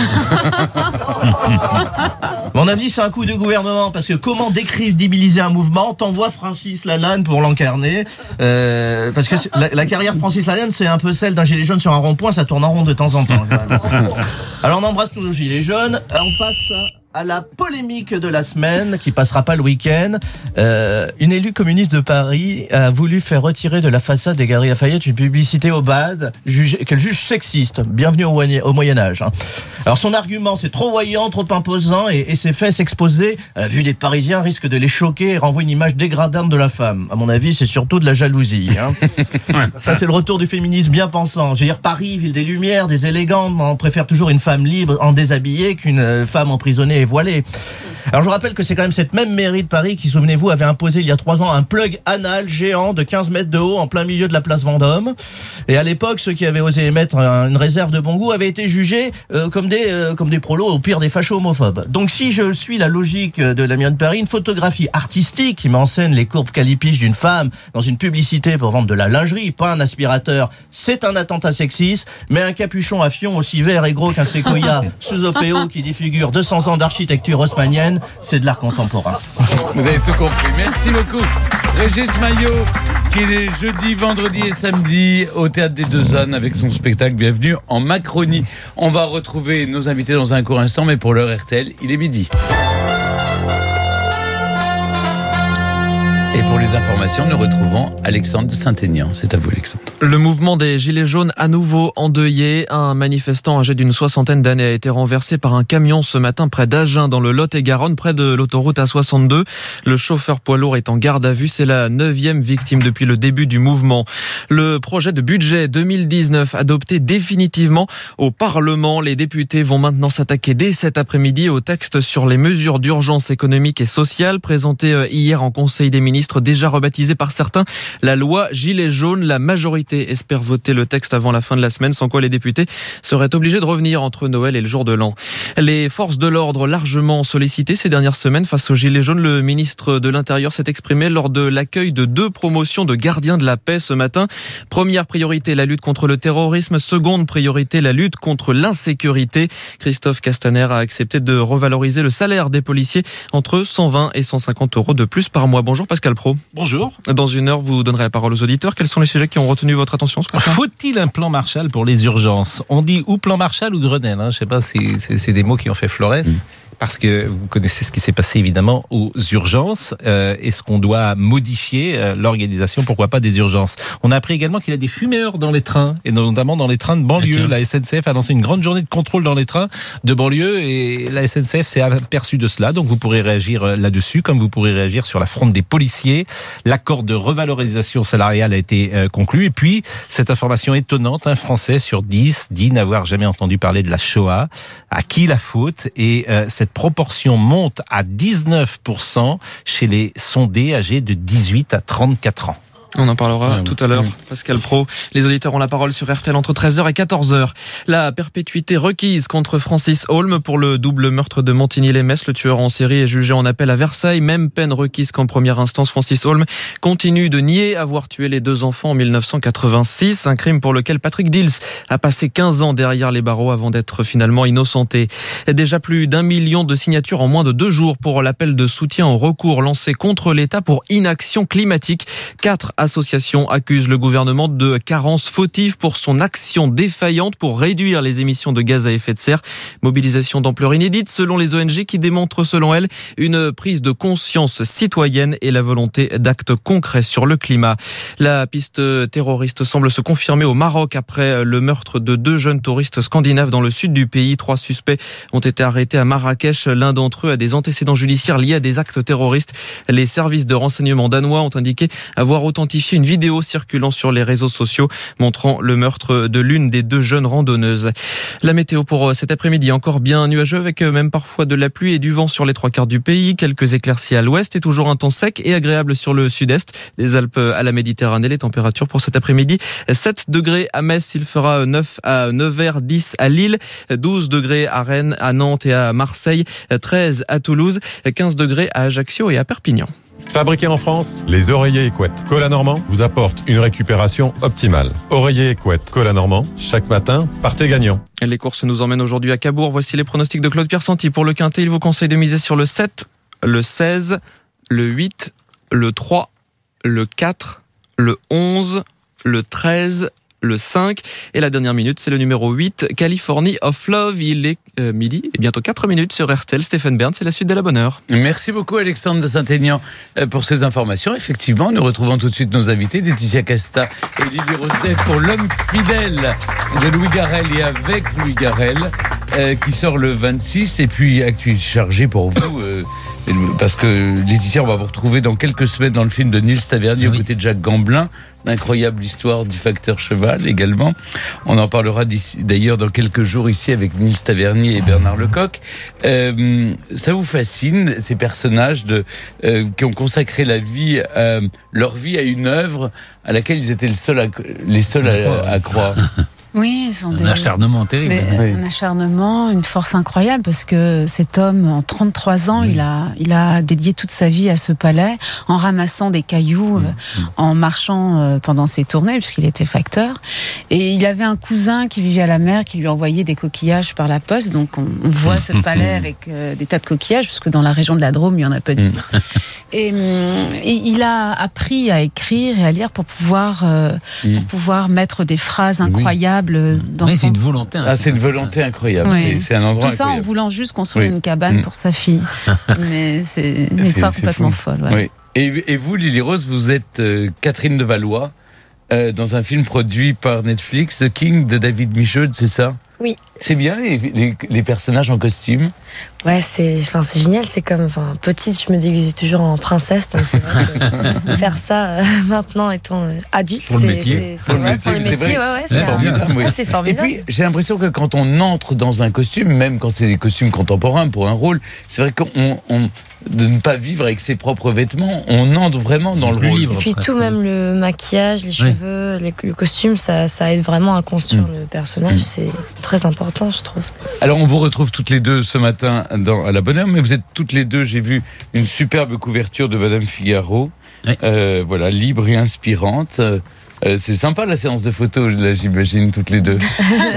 Mon avis, c'est un coup de gouvernement, parce que comment décrédibiliser un mouvement? T'envoies Francis Lalanne pour l'encarner, euh, parce que la, la carrière de Francis Lalanne, c'est un peu celle d'un gilet jaune sur un rond-point, ça tourne en rond de temps en temps. Alors on embrasse tous nos gilets jaunes, on passe à la polémique de la semaine, qui passera pas le week-end. Euh, une élue communiste de Paris a voulu faire retirer de la façade des Galeries Lafayette une publicité au B A D jugée, qu'elle juge sexiste. Bienvenue au, au Moyen-Âge. Hein. Alors son argument, c'est trop voyant, trop imposant, et, et ses faits s'exposer, à la vue des Parisiens, risque de les choquer et renvoie une image dégradante de la femme. À mon avis, c'est surtout de la jalousie. Hein. Ça, c'est le retour du féminisme bien pensant. Je veux dire, Paris, ville des lumières, des élégantes, on préfère toujours une femme libre en déshabillée qu'une femme emprisonnée et voilée. Alors je vous rappelle que c'est quand même cette même mairie de Paris qui, souvenez-vous, avait imposé il y a trois ans un plug anal géant de quinze mètres de haut en plein milieu de la place Vendôme. Et à l'époque, ceux qui avaient osé émettre une réserve de bon goût avaient été jugés euh, comme des euh, comme des prolos, au pire des fachos homophobes. Donc si je suis la logique de la mairie de Paris, une photographie artistique qui met en scène les courbes calipiges d'une femme dans une publicité pour vendre de la lingerie, pas un aspirateur, c'est un attentat sexiste, mais un capuchon à fion aussi vert et gros qu'un séquoia sous O P O qui défigure deux cents ans d'architecture haussmannienne, c'est de l'art contemporain. Vous avez tout compris. Merci beaucoup. Régis Maillot, qui est jeudi, vendredi et samedi au Théâtre des Deux Ânes avec son spectacle Bienvenue en Macronie. On va retrouver nos invités dans un court instant, mais pour l'heure R T L, il est midi. Et pour les informations, nous retrouvons Alexandre de Saint-Aignan. C'est à vous, Alexandre. Le mouvement des Gilets jaunes à nouveau endeuillé. Un manifestant âgé d'une soixantaine d'années a été renversé par un camion ce matin près d'Agen, dans le Lot-et-Garonne, près de l'autoroute A soixante-deux. Le chauffeur poids lourd est en garde à vue. C'est la neuvième victime depuis le début du mouvement. Le projet de budget deux mille dix-neuf adopté définitivement au Parlement. Les députés vont maintenant s'attaquer dès cet après-midi au texte sur les mesures d'urgence économique et sociale présenté hier en Conseil des ministres, déjà rebaptisé par certains la loi Gilets jaunes. La majorité espère voter le texte avant la fin de la semaine, sans quoi les députés seraient obligés de revenir entre Noël et le jour de l'an. Les forces de l'ordre largement sollicitées ces dernières semaines face aux Gilets jaunes. Le ministre de l'Intérieur s'est exprimé lors de l'accueil de deux promotions de gardiens de la paix ce matin. Première priorité, la lutte contre le terrorisme. Seconde priorité, la lutte contre l'insécurité. Christophe Castaner a accepté de revaloriser le salaire des policiers entre cent vingt et cent cinquante euros de plus par mois. Bonjour Pascal Pro. Bonjour. Dans une heure, vous donnerez la parole aux auditeurs. Quels sont les sujets qui ont retenu votre attention ce matin ? Faut-il un plan Marshall pour les urgences ? On dit ou plan Marshall ou Grenelle. Hein. Je ne sais pas si c'est, c'est des mots qui ont fait Flores. Mmh. Parce que vous connaissez ce qui s'est passé évidemment aux urgences. Euh, est-ce qu'on doit modifier euh, l'organisation, pourquoi pas, des urgences ? On a appris également qu'il y a des fumeurs dans les trains, et notamment dans les trains de banlieue. Okay. La S N C F a lancé une grande journée de contrôle dans les trains de banlieue, et la S N C F s'est aperçue de cela. Donc vous pourrez réagir là-dessus, comme vous pourrez réagir sur la fronde des policiers. L'accord de revalorisation salariale a été euh, conclu. Et puis, cette information étonnante, un Français sur dix dit n'avoir jamais entendu parler de la Shoah. À qui la faute ? Et euh, cette proportion monte à dix-neuf pour cent chez les sondés âgés de dix-huit à trente-quatre ans. On en parlera ouais, tout à l'heure, oui. Pascal Pro. Les auditeurs ont la parole sur R T L entre treize heures et quatorze heures. La perpétuité requise contre Francis Holm pour le double meurtre de Montigny-lès-Metz. Le tueur en série est jugé en appel à Versailles. Même peine requise qu'en première instance. Francis Holm continue de nier avoir tué les deux enfants en dix-neuf cent quatre-vingt-six. Un crime pour lequel Patrick Dils a passé quinze ans derrière les barreaux avant d'être finalement innocenté. Déjà plus d'un million de signatures en moins de deux jours pour l'appel de soutien au recours lancé contre l'État pour inaction climatique. Quatre associations accusent le gouvernement de carence fautive pour son action défaillante pour réduire les émissions de gaz à effet de serre. Mobilisation d'ampleur inédite selon les O N G qui démontrent selon elles une prise de conscience citoyenne et la volonté d'actes concrets sur le climat. La piste terroriste semble se confirmer au Maroc après le meurtre de deux jeunes touristes scandinaves dans le sud du pays. Trois suspects ont été arrêtés à Marrakech. L'un d'entre eux a des antécédents judiciaires liés à des actes terroristes. Les services de renseignement danois ont indiqué avoir authentifié identifié une vidéo circulant sur les réseaux sociaux montrant le meurtre de l'une des deux jeunes randonneuses. La météo pour cet après-midi, encore bien nuageux avec même parfois de la pluie et du vent sur les trois quarts du pays. Quelques éclaircies à l'ouest et toujours un temps sec et agréable sur le sud-est. Des Alpes à la Méditerranée, les températures pour cet après-midi, sept degrés à Metz, il fera neuf à Nevers, dix à Lille, douze degrés à Rennes, à Nantes et à Marseille, treize à Toulouse, quinze degrés à Ajaccio et à Perpignan. Fabriqués en France, les oreillers Equette Cola Normand vous apportent une récupération optimale. Oreillers Equette Cola Normand, chaque matin, partez gagnant. Les courses nous emmènent aujourd'hui à Cabourg. Voici les pronostics de Claude Pierre-Santi. Pour le quintet, il vous conseille de miser sur le sept, le seize, le huit, le trois, le quatre, le onze, le treize, le cinq. Et la dernière minute, c'est le numéro huit, Californie of Love. Il est euh, midi et bientôt quatre minutes sur R T L. Stéphane Bern, c'est la suite de la bonne heure. Merci beaucoup Alexandre de Saint-Aignan pour ces informations. Effectivement, nous retrouvons tout de suite nos invités, Laetitia Casta et Lily Roset pour L'Homme fidèle de Louis Garrel et avec Louis Garrel euh, qui sort le vingt-six. Et puis, actu chargé pour vous... Euh, parce que Laetitia, on va vous retrouver dans quelques semaines dans le film de Nils Tavernier, oui, aux côtés de Jacques Gamblin, l'incroyable histoire du facteur cheval également. On en parlera d'ailleurs dans quelques jours ici avec Nils Tavernier et Bernard Lecoq. Euh, ça vous fascine, ces personnages de, euh, qui ont consacré la vie, euh, leur vie à une œuvre à laquelle ils étaient le seul à, les seuls à, à croire. Oui, ils sont un des, acharnement terrible. Des, oui. Un acharnement, une force incroyable parce que cet homme, en trente-trois ans, oui. il a, il a dédié toute sa vie à ce palais, en ramassant des cailloux, oui. euh, en marchant euh, pendant ses tournées, puisqu'il était facteur. Et il avait un cousin qui vivait à la mer, qui lui envoyait des coquillages par la poste. Donc on, on voit ce palais avec euh, des tas de coquillages, parce que dans la région de la Drôme, il y en a pas du tout. Et, et il a appris à écrire et à lire pour pouvoir, euh, oui. pour pouvoir mettre des phrases incroyables. Oui. Dans oui, son... c'est une volonté. Ah, c'est une volonté incroyable. Oui. C'est, c'est un endroit Tout ça incroyable. En voulant juste construire oui. une cabane mmh. pour sa fille. Mais c'est une histoire complètement fou. folle. Ouais. Oui. Et, et vous, Lily Rose, vous êtes euh, Catherine de Valois euh, dans un film produit par Netflix, The King de David Michaud, c'est ça? Oui. C'est bien les, les, les personnages en costume. Ouais, c'est, enfin, c'est génial. C'est comme, enfin, petite, je me déguisais toujours en princesse, donc c'est vrai que faire ça euh, maintenant étant euh, adulte, pour c'est, le métier, c'est, c'est, pour, ouais, le pour le métier, c'est, ouais, ouais, c'est, c'est formidable. Un... Oui. Ouais, c'est formidable. Et puis, j'ai l'impression que quand on entre dans un costume, même quand c'est des costumes contemporains pour un rôle, c'est vrai qu'on, on, de ne pas vivre avec ses propres vêtements, on entre vraiment dans le rôle. Et puis tout, même le maquillage, les cheveux, les, le costume, ça, ça aide vraiment à construire mmh. le personnage. Mmh. C'est très important, je trouve. Alors, on vous retrouve toutes les deux ce matin dans, à la bonne heure, mais vous êtes toutes les deux, j'ai vu une superbe couverture de Madame Figaro, oui. euh, voilà, libre et inspirante. Euh, c'est sympa la séance de photos, là, j'imagine, toutes les deux.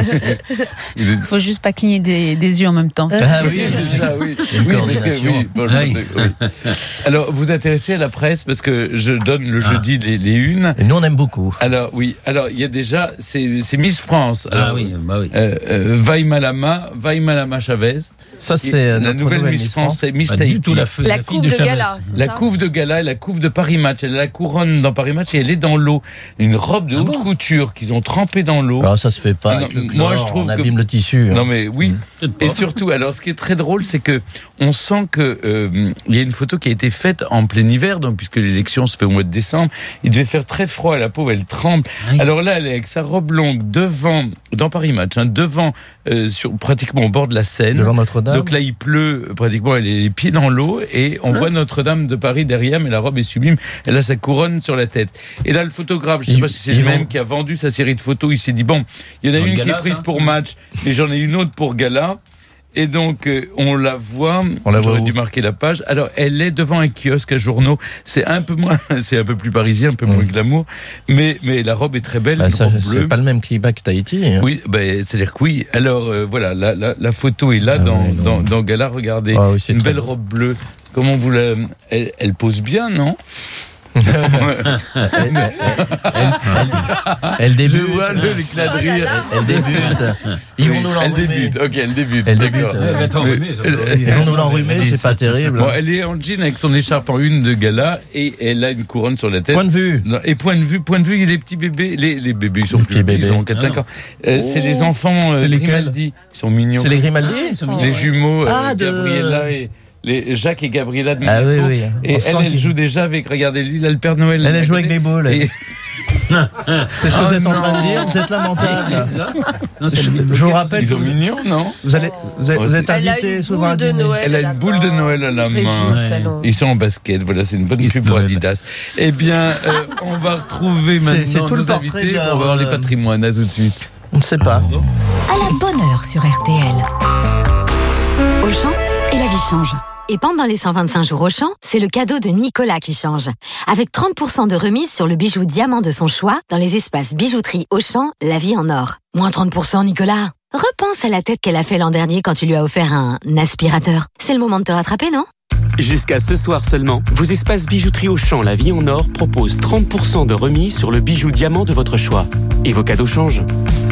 Il êtes... faut juste pas cligner des, des yeux en même temps. Ah oui, c'est ça, oui. Oui, parce que, oui, bon, ah oui. oui. Alors, vous intéressez à la presse parce que je donne le ah. jeudi les, les unes. Et nous, on aime beaucoup. Alors, oui. Alors, il y a déjà, c'est, c'est Miss France. Alors, ah oui, bah oui. Euh, euh, Vaille Malama, Vaille Malama Chavez. Ça, c'est la nouvelle Miss France, c'est Miss Tahiti. La, la, la couve de, de gala. La ça couve de gala et la couve de Paris Match. Elle a la couronne dans Paris Match et elle est dans l'eau. Une robe de ah haute bon couture qu'ils ont trempée dans l'eau. Alors ça se fait pas. Non, avec le chlore, moi, je trouve on que... abîme le tissu. Hein. Non mais oui. Mmh. Et surtout, alors ce qui est très drôle, c'est que on sent que euh, il y a une photo qui a été faite en plein hiver, donc puisque l'élection se fait au mois de décembre, il devait faire très froid. La pauvre, elle tremble. Oui. Alors là, elle est avec sa robe longue devant, dans Paris Match, hein, devant, euh, sur pratiquement au bord de la Seine. Devant Notre-Dame. Donc là, il pleut. Pratiquement, elle est les pieds dans l'eau et on voit Notre-Dame de Paris derrière, mais la robe est sublime. Elle a sa couronne sur la tête. Et là, le photographe, je ne sais pas si c'est le même qui a vendu sa série de photos, il s'est dit, bon, il y en a une qui est prise pour Match, mais j'en ai une autre pour Gala. Et donc, euh, on la voit, on la j'aurais voit dû marquer la page. Alors, elle est devant un kiosque à journaux. C'est un peu moins, c'est un peu plus parisien, un peu moins mmh. glamour. Mais, mais la robe est très belle. Bah, ça, c'est pas le même climat que Tahiti. Hein. Oui, bah, c'est-à-dire que oui. Alors, euh, voilà, la, la, la photo est là ah, dans, ouais, dans, dans Gala. Regardez, ah, oui, une belle beau. robe bleue. Comment vous la, elle, elle pose bien, non? elle, elle, elle, elle débute. Je vois le, l'éclat de rire. Elle, elle débute. Ils vont nous l'enrhumer. Elle débute. Ok, elle débute. Elle débute. Ils vont nous l'enrhumer. C'est pas terrible. Bon, elle est en jean avec son écharpe en une de gala et elle a une couronne sur la tête. Point de vue. Et point de vue, point de vue, les petits bébés, les, les bébés, ils sont plus petits, ils ont quatre cinq ans. Euh, oh. C'est les enfants euh, c'est Grimaldi. Ils sont mignons. C'est les Grimaldi. Les jumeaux, euh, ah, de... Gabriella et les Jacques et Gabriela de Ah Monaco. oui, oui. Et On elle, sent elle qu'il- joue déjà avec, regardez, lui, là, le Père Noël. Elle, elle joue avec des boules. Et- C'est ce que Oh vous êtes en train de non. dire, vous êtes lamentable. Non, c'est je, le- je vous rappelle Ils que sont vous, mignons, non vous, allez, vous êtes, Oh, vous êtes c'est- Elle a invité une souvent à boule de dîner. Noël. Elle a une boule de Noël à la main. Régis, alors. Ils sont en basket, voilà, c'est une bonne Ils pub se pour Noël. Adidas. Eh bien, euh, on va retrouver C'est- maintenant c'est tout le nos portrait invités. de leur, On va voir les euh, patrimoines, à tout de suite. On ne sait pas. À la bonne heure sur R T L. Auchan et la vie change. Et pendant les cent vingt-cinq jours Auchan, c'est le cadeau de Nicolas qui change. Avec trente pour cent de remise sur le bijou diamant de son choix dans les espaces bijouterie Auchan, la vie en or. Moins trente pour cent, Nicolas. Repense à la tête qu'elle a fait l'an dernier quand tu lui as offert un aspirateur. C'est le moment de te rattraper, non? Jusqu'à ce soir seulement, vos espaces bijouterie Auchan La Vie en Or proposent trente pour cent de remise sur le bijou diamant de votre choix. Et vos cadeaux changent.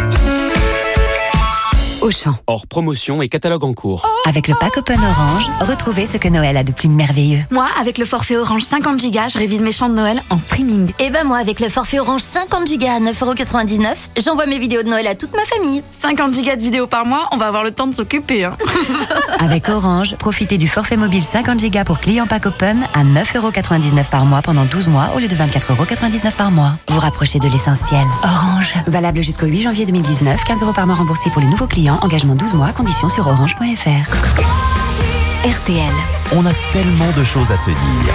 Auchan. Hors promotion et catalogue en cours. Avec le pack Open Orange, retrouvez ce que Noël a de plus merveilleux. Moi, avec le forfait Orange cinquante gigas, je révise mes chants de Noël en streaming. Et ben moi, avec le forfait Orange cinquante gigas à neuf euros quatre-vingt-dix-neuf, j'envoie mes vidéos de Noël à toute ma famille. cinquante gigas de vidéos par mois, on va avoir le temps de s'occuper. Hein. Avec Orange, profitez du forfait mobile cinquante gigas pour clients pack Open à neuf euros quatre-vingt-dix-neuf par mois pendant douze mois au lieu de vingt-quatre euros quatre-vingt-dix-neuf par mois. Vous rapprochez de l'essentiel. Orange. Valable jusqu'au huit janvier deux mille dix-neuf, quinze euros par mois remboursé pour les nouveaux clients, engagement douze mois, conditions sur orange point f r. R T L. On a tellement de choses à se dire.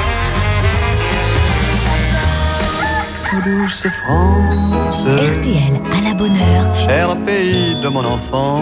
Douce France, R T L à la bonne heure. cher pays de mon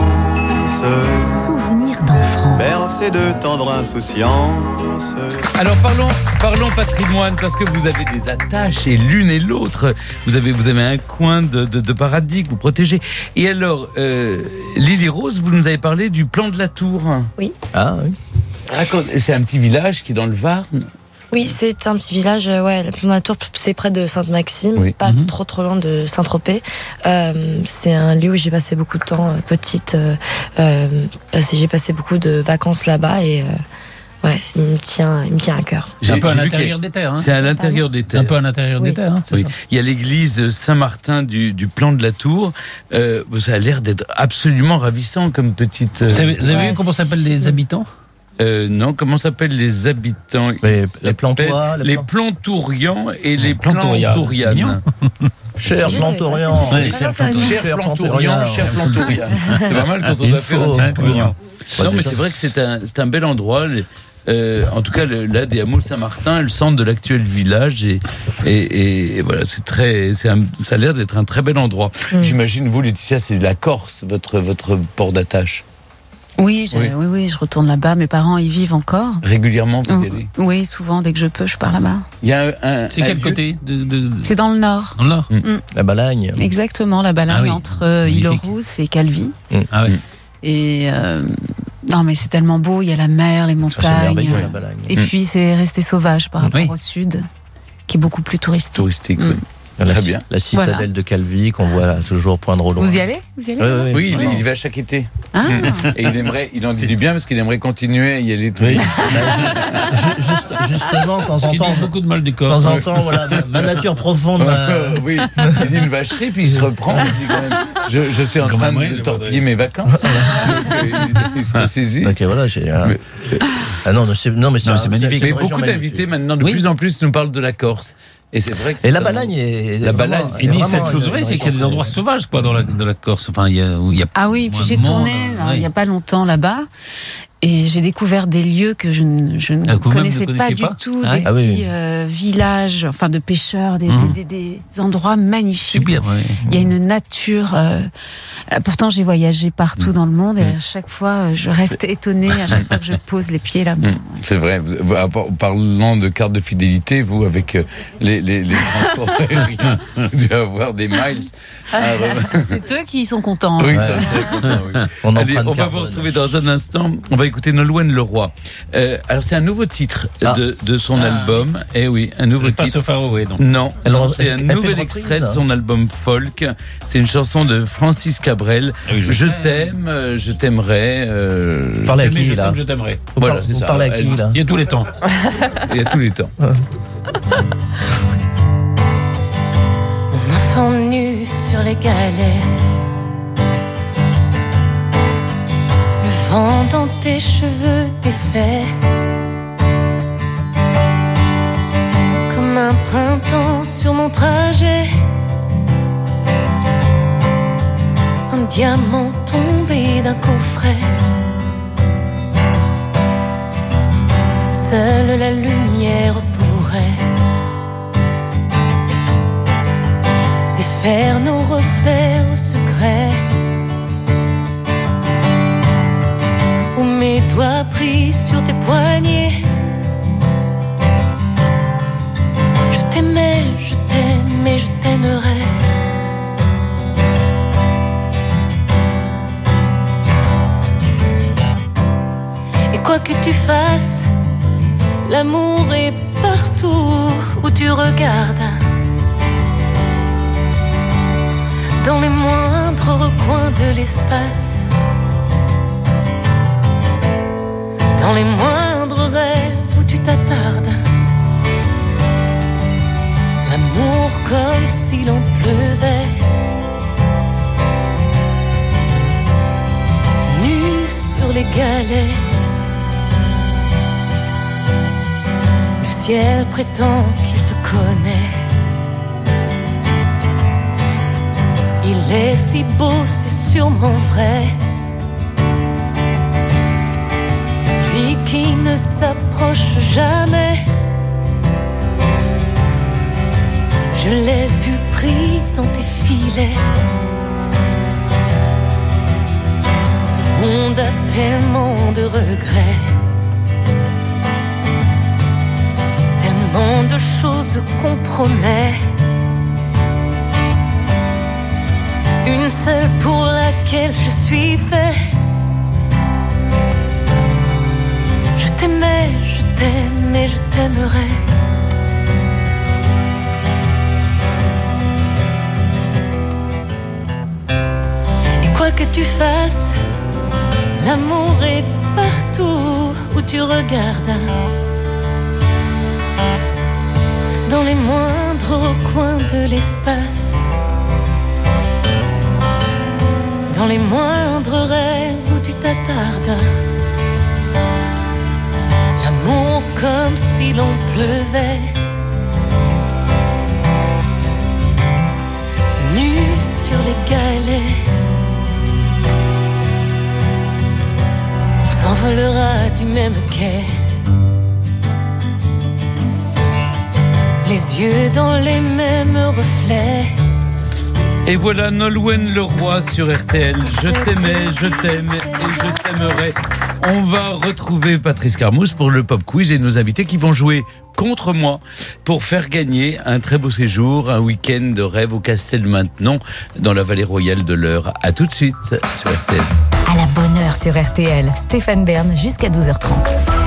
enfance, Souvenir d'enfance. bercé de tendre insouciance. Alors parlons, parlons patrimoine, parce que vous avez des attaches et l'une et l'autre. Vous avez, vous avez un coin de, de, de paradis que vous protégez. Et alors, euh, Lily Rose, vous nous avez parlé du plan de la Tour. Oui. Ah oui. Raconte, c'est un petit village qui est dans le Var. Oui, c'est un petit village, euh, ouais, la Plan de la Tour, c'est près de Sainte-Maxime, Oui. pas Mhm. trop trop loin de Saint-Tropez. Euh, c'est un lieu où j'ai passé beaucoup de temps, euh, petite, euh, euh, passé- j'ai passé beaucoup de vacances là-bas et euh, ouais, il me tient, il me tient à cœur. C'est un peu à J'ai vu l'intérieur qu'il y des a- terres. Hein. C'est à l'intérieur des C'est terres. un peu à l'intérieur Oui. des terres. Hein, c'est Oui. ça. Il y a l'église Saint-Martin du, du plan de la Tour. Euh, ça a l'air d'être absolument ravissant comme petite. euh, Vous avez, vous avez Ouais, vu comment c'est- s'appellent les habitants? Euh, non, comment s'appellent les habitants? Les- Ils les s'appellent Plantois, les les Plan- Plantourians et les Plantourians, Plantourianes. Cher Je savais Plantorian. pas, c'est- Ouais, c'est cher très intéressant. Cher Cher Plantourian, Plantourian. cher Plantourian. C'est pas mal quand on Il doit faire faut, un discours. ouais. Non, Ouais, mais déjà. c'est vrai que c'est un, c'est un bel endroit. Les- euh, en tout cas, le- là, des hameaux Saint-Martin, le centre de l'actuel village, et, et, et voilà, c'est très, c'est un- ça a l'air d'être un très bel endroit. Mm. J'imagine, vous, Laetitia, c'est la Corse, votre, votre port d'attache. Oui, j'ai- Oui. oui, oui, je retourne là-bas. Mes parents y vivent encore. Régulièrement, vous y Mm. allez. Oui, souvent, dès que je peux, je pars là-bas. Il y a un, un- C'est un quel lieu- côté de, de- C'est dans le nord. Dans le nord. Mm. La Balagne. Exactement, la Balagne Ah oui. entre euh, Magnifique. Île-aux-Rousses et Calvi. Ah ouais. Et euh, non, mais c'est tellement beau. Il y a la mer, les Ah, c'est montagnes. merveilleux, la Balagne. Et Mm. puis c'est resté sauvage par rapport Oui. au sud, qui est beaucoup plus touristique. touristique. Mm. oui. La, Très bien. La citadelle Voilà. de Calvi qu'on voit là, toujours poindre au loin. Vous y allez Vous y allez Oui, oui, oui. Oui, il, Vraiment. il y va chaque été. Ah. Et il aimerait, il en dit du bien parce qu'il aimerait continuer à y aller tous les Oui. Bah, ju- ju- juste- justement, de temps Parce en qu'il temps, dit beaucoup de mal du de corps. temps en temps, voilà, ma- ma nature profonde. m'a- Euh, oui, il dit une vacherie, puis il se reprend. Il dit quand même, je, je suis en Quand train même, oui, de je torpiller voudrais. mes vacances. Donc, euh, il, il se ressaisit. Donc voilà, j'ai. euh, Mais- Ah non, c'est non, mais c'est Non, c'est magnifique. Mais une région beaucoup magnifique. d'invités maintenant, de Oui. plus en plus, nous parlent de la Corse. Et c'est vrai que c'est Et la un- Balagne est. La Balagne, vraiment- c'est Ils est disent vraiment cette chose une- vraie, une c'est qu'il y a des région endroits très- sauvages quoi, dans la, dans la Corse. Enfin, il y a, où il y a Ah oui, puis moins j'ai de monde, tourné là, ouais. il n'y a pas longtemps là-bas. Et j'ai découvert des lieux que je ne, je ne Ah, que vous-même connaissais ne pas connaissiez du pas tout, Ah des oui. Ah oui, petits oui. euh, villages, enfin de pêcheurs, des, Mhm. des, des, des endroits magnifiques. Super, ouais. Il y a une nature. euh, euh, pourtant, j'ai voyagé partout Mhm. dans le monde et Mhm. à chaque fois, euh, je reste étonnée à chaque fois que je pose les pieds là-bas. Hum, c'est vrai. Vous- vous- en par- parlant de carte de fidélité, vous, avec euh, les, les, les transports aériens, vous devez avoir des miles. à re- C'est eux qui sont contents. Oui, hein. ça, très content, oui. On Allez, emprunte on va vous carbone. retrouver dans un instant. On va écouter Nolwenn Leroy. Euh, alors, c'est un nouveau titre Ah. de, de son Ah. album. Eh oui, un nouveau Pas titre. So Far Away, donc. Non, Elle non, re- c'est un elle fait nouvel une reprise, extrait de hein. son album Folk. C'est une chanson de Francis Cabrel. Ah oui, je je t'aime, euh, je t'aimerais. euh, Vous parlez à Mais qui je là t'aime, je t'aimerais. Vous Voilà, par- c'est vous ça. parlez à qui Elle- là Il y a tous les temps. Il y a tous les temps. Mon enfant nu sur les galets, le vent dans tes cheveux défaits, diamants tombés d'un coffret. Seule la lumière pourrait défaire nos repères secrets. Où mes doigts pris sur tes poignets. Je t'aimais, je t'aime et je t'aimerai. Et quoi que tu fasses, l'amour est partout où tu regardes. Dans les moindres recoins de l'espace. Dans les moindres rêves où tu t'attardes. L'amour comme si l'on pleuvait. Nu sur les galets. Le ciel prétend qu'il te connaît. Il est si beau, c'est sûrement vrai. Lui qui ne s'approche jamais. Je l'ai vu pris dans tes filets. Le monde a tellement de regrets. Tellement de choses qu'on promet. Une seule pour laquelle je suis fait. Je t'aimais, je t'aime et je t'aimerai. Et quoi que tu fasses, l'amour est partout où tu regardes. Dans les moindres recoins de l'espace. Dans les moindres rêves où tu t'attardes. L'amour comme si l'on pleuvait. Nu sur les galets. On s'envolera du même quai. Les yeux dans les mêmes reflets. Et voilà Nolwenn Leroy sur R T L. Je t'aimais, je t'aime et je t'aimerai. On va retrouver Patrice Carmousse pour le pop quiz et nos invités qui vont jouer contre moi pour faire gagner un très beau séjour, un week-end de rêve au Castel Maintenon dans la vallée royale de l'Eure. À tout de suite sur R T L. À la bonne heure sur R T L, Stéphane Bern jusqu'à douze heures trente.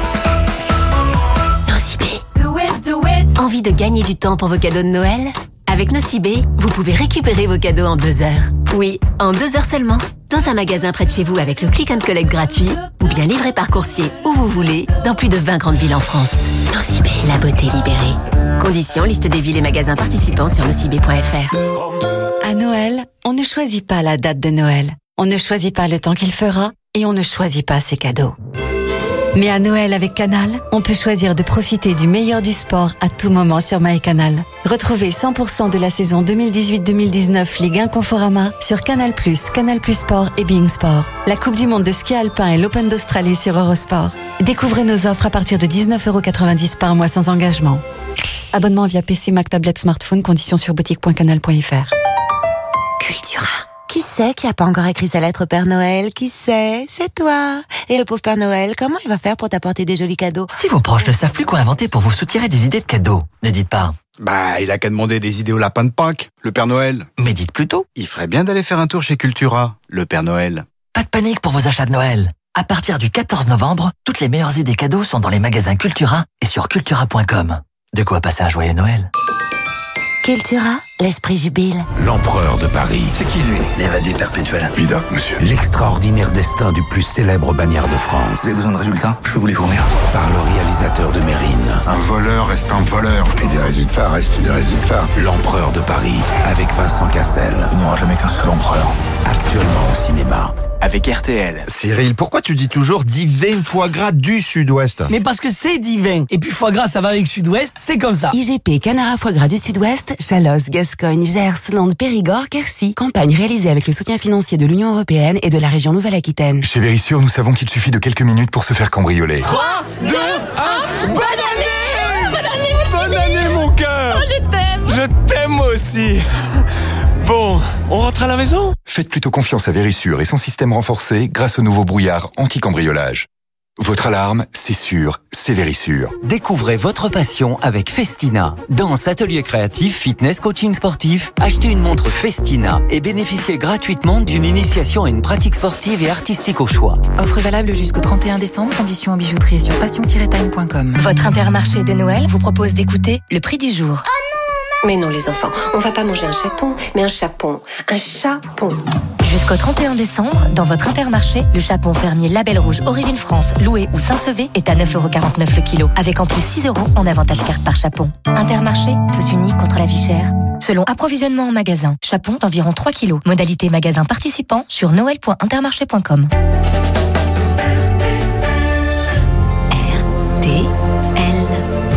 Nocibé. Envie de gagner du temps pour vos cadeaux de Noël ? Avec Nocibé, vous pouvez récupérer vos cadeaux en deux heures. Oui, en deux heures seulement. Dans un magasin près de chez vous avec le click and collect gratuit ou bien livré par coursier où vous voulez dans plus de vingt grandes villes en France. Nocibé, la beauté libérée. Conditions, liste des villes et magasins participants sur nocibé point f r. À Noël, on ne choisit pas la date de Noël. On ne choisit pas le temps qu'il fera et on ne choisit pas ses cadeaux. Mais à Noël avec Canal, on peut choisir de profiter du meilleur du sport à tout moment sur MyCanal. Retrouvez cent pour cent de la saison deux mille dix-huit deux mille dix-neuf Ligue un Conforama sur Canal plus, Canal plus Sport et Being Sport. La Coupe du Monde de ski alpin et l'Open d'Australie sur Eurosport. Découvrez nos offres à partir de dix-neuf euros quatre-vingt-dix par mois sans engagement. Abonnement via P C, Mac, tablette, smartphone, conditions sur boutique point canal point f r. Cultura. Qui c'est qui a pas encore écrit sa lettre au Père Noël? Qui c'est? C'est toi. Et le pauvre Père Noël, comment il va faire pour t'apporter des jolis cadeaux? Si vos proches ne savent plus quoi inventer pour vous soutirer des idées de cadeaux, ne dites pas. Bah, il a qu'à demander des idées au lapin de Pâques, le Père Noël. Mais dites plutôt. Il ferait bien d'aller faire un tour chez Cultura, le Père Noël. Pas de panique pour vos achats de Noël. À partir du quatorze novembre, toutes les meilleures idées cadeaux sont dans les magasins Cultura et sur cultura point com. De quoi passer un joyeux Noël. Cultura, l'esprit jubile. L'empereur de Paris. C'est qui lui? L'évadé perpétuel. Vidocq, monsieur. L'extraordinaire destin du plus célèbre bannière de France. Vous avez besoin de résultats? Je peux vous les fournir. Par le réalisateur de Mérine. Un voleur reste un voleur. Et des résultats restent des résultats. L'empereur de Paris, avec Vincent Cassel. Il n'y aura jamais qu'un seul empereur. Actuellement au cinéma. avec R T L. Cyril, pourquoi tu dis toujours divin foie gras du Sud-Ouest? Mais parce que c'est divin. Et puis foie gras, ça va avec Sud-Ouest, c'est comme ça. I G P Canard à foie gras du Sud-Ouest, Chalosse, Gascogne, Gers, Landes, Périgord, Quercy. Campagne réalisée avec le soutien financier de l'Union européenne et de la région Nouvelle-Aquitaine. Chez Vérissure, nous savons qu'il suffit de quelques minutes pour se faire cambrioler. trois, deux, un, bonne année! Bonne année, monsieur! Bonne année, mon cœur! Oh, je t'aime! Je t'aime moi aussi! Bon, on rentre à la maison? Faites plutôt confiance à Vérissure et son système renforcé grâce au nouveau brouillard anti-cambriolage. Votre alarme, c'est sûr, c'est Vérissure. Découvrez votre passion avec Festina. Danse, atelier créatif, fitness, coaching sportif. Achetez une montre Festina et bénéficiez gratuitement d'une initiation à une pratique sportive et artistique au choix. Offre valable jusqu'au trente et un décembre. Conditions en bijouterie sur passion tiret time point com. Votre Intermarché de Noël vous propose d'écouter le prix du jour. Mais non les enfants, on va pas manger un chaton, mais un chapon. Un chapon. Jusqu'au trente et un décembre, dans votre Intermarché, le chapon fermier Label Rouge Origine France, loué ou Saint-Sevé est à neuf euros quarante-neuf le kilo, avec en plus six euros en avantage carte par chapon. Intermarché, tous unis contre la vie chère. Selon approvisionnement en magasin, chapon d'environ trois kilos. Modalité magasin participant sur noël point intermarché point com. R T L.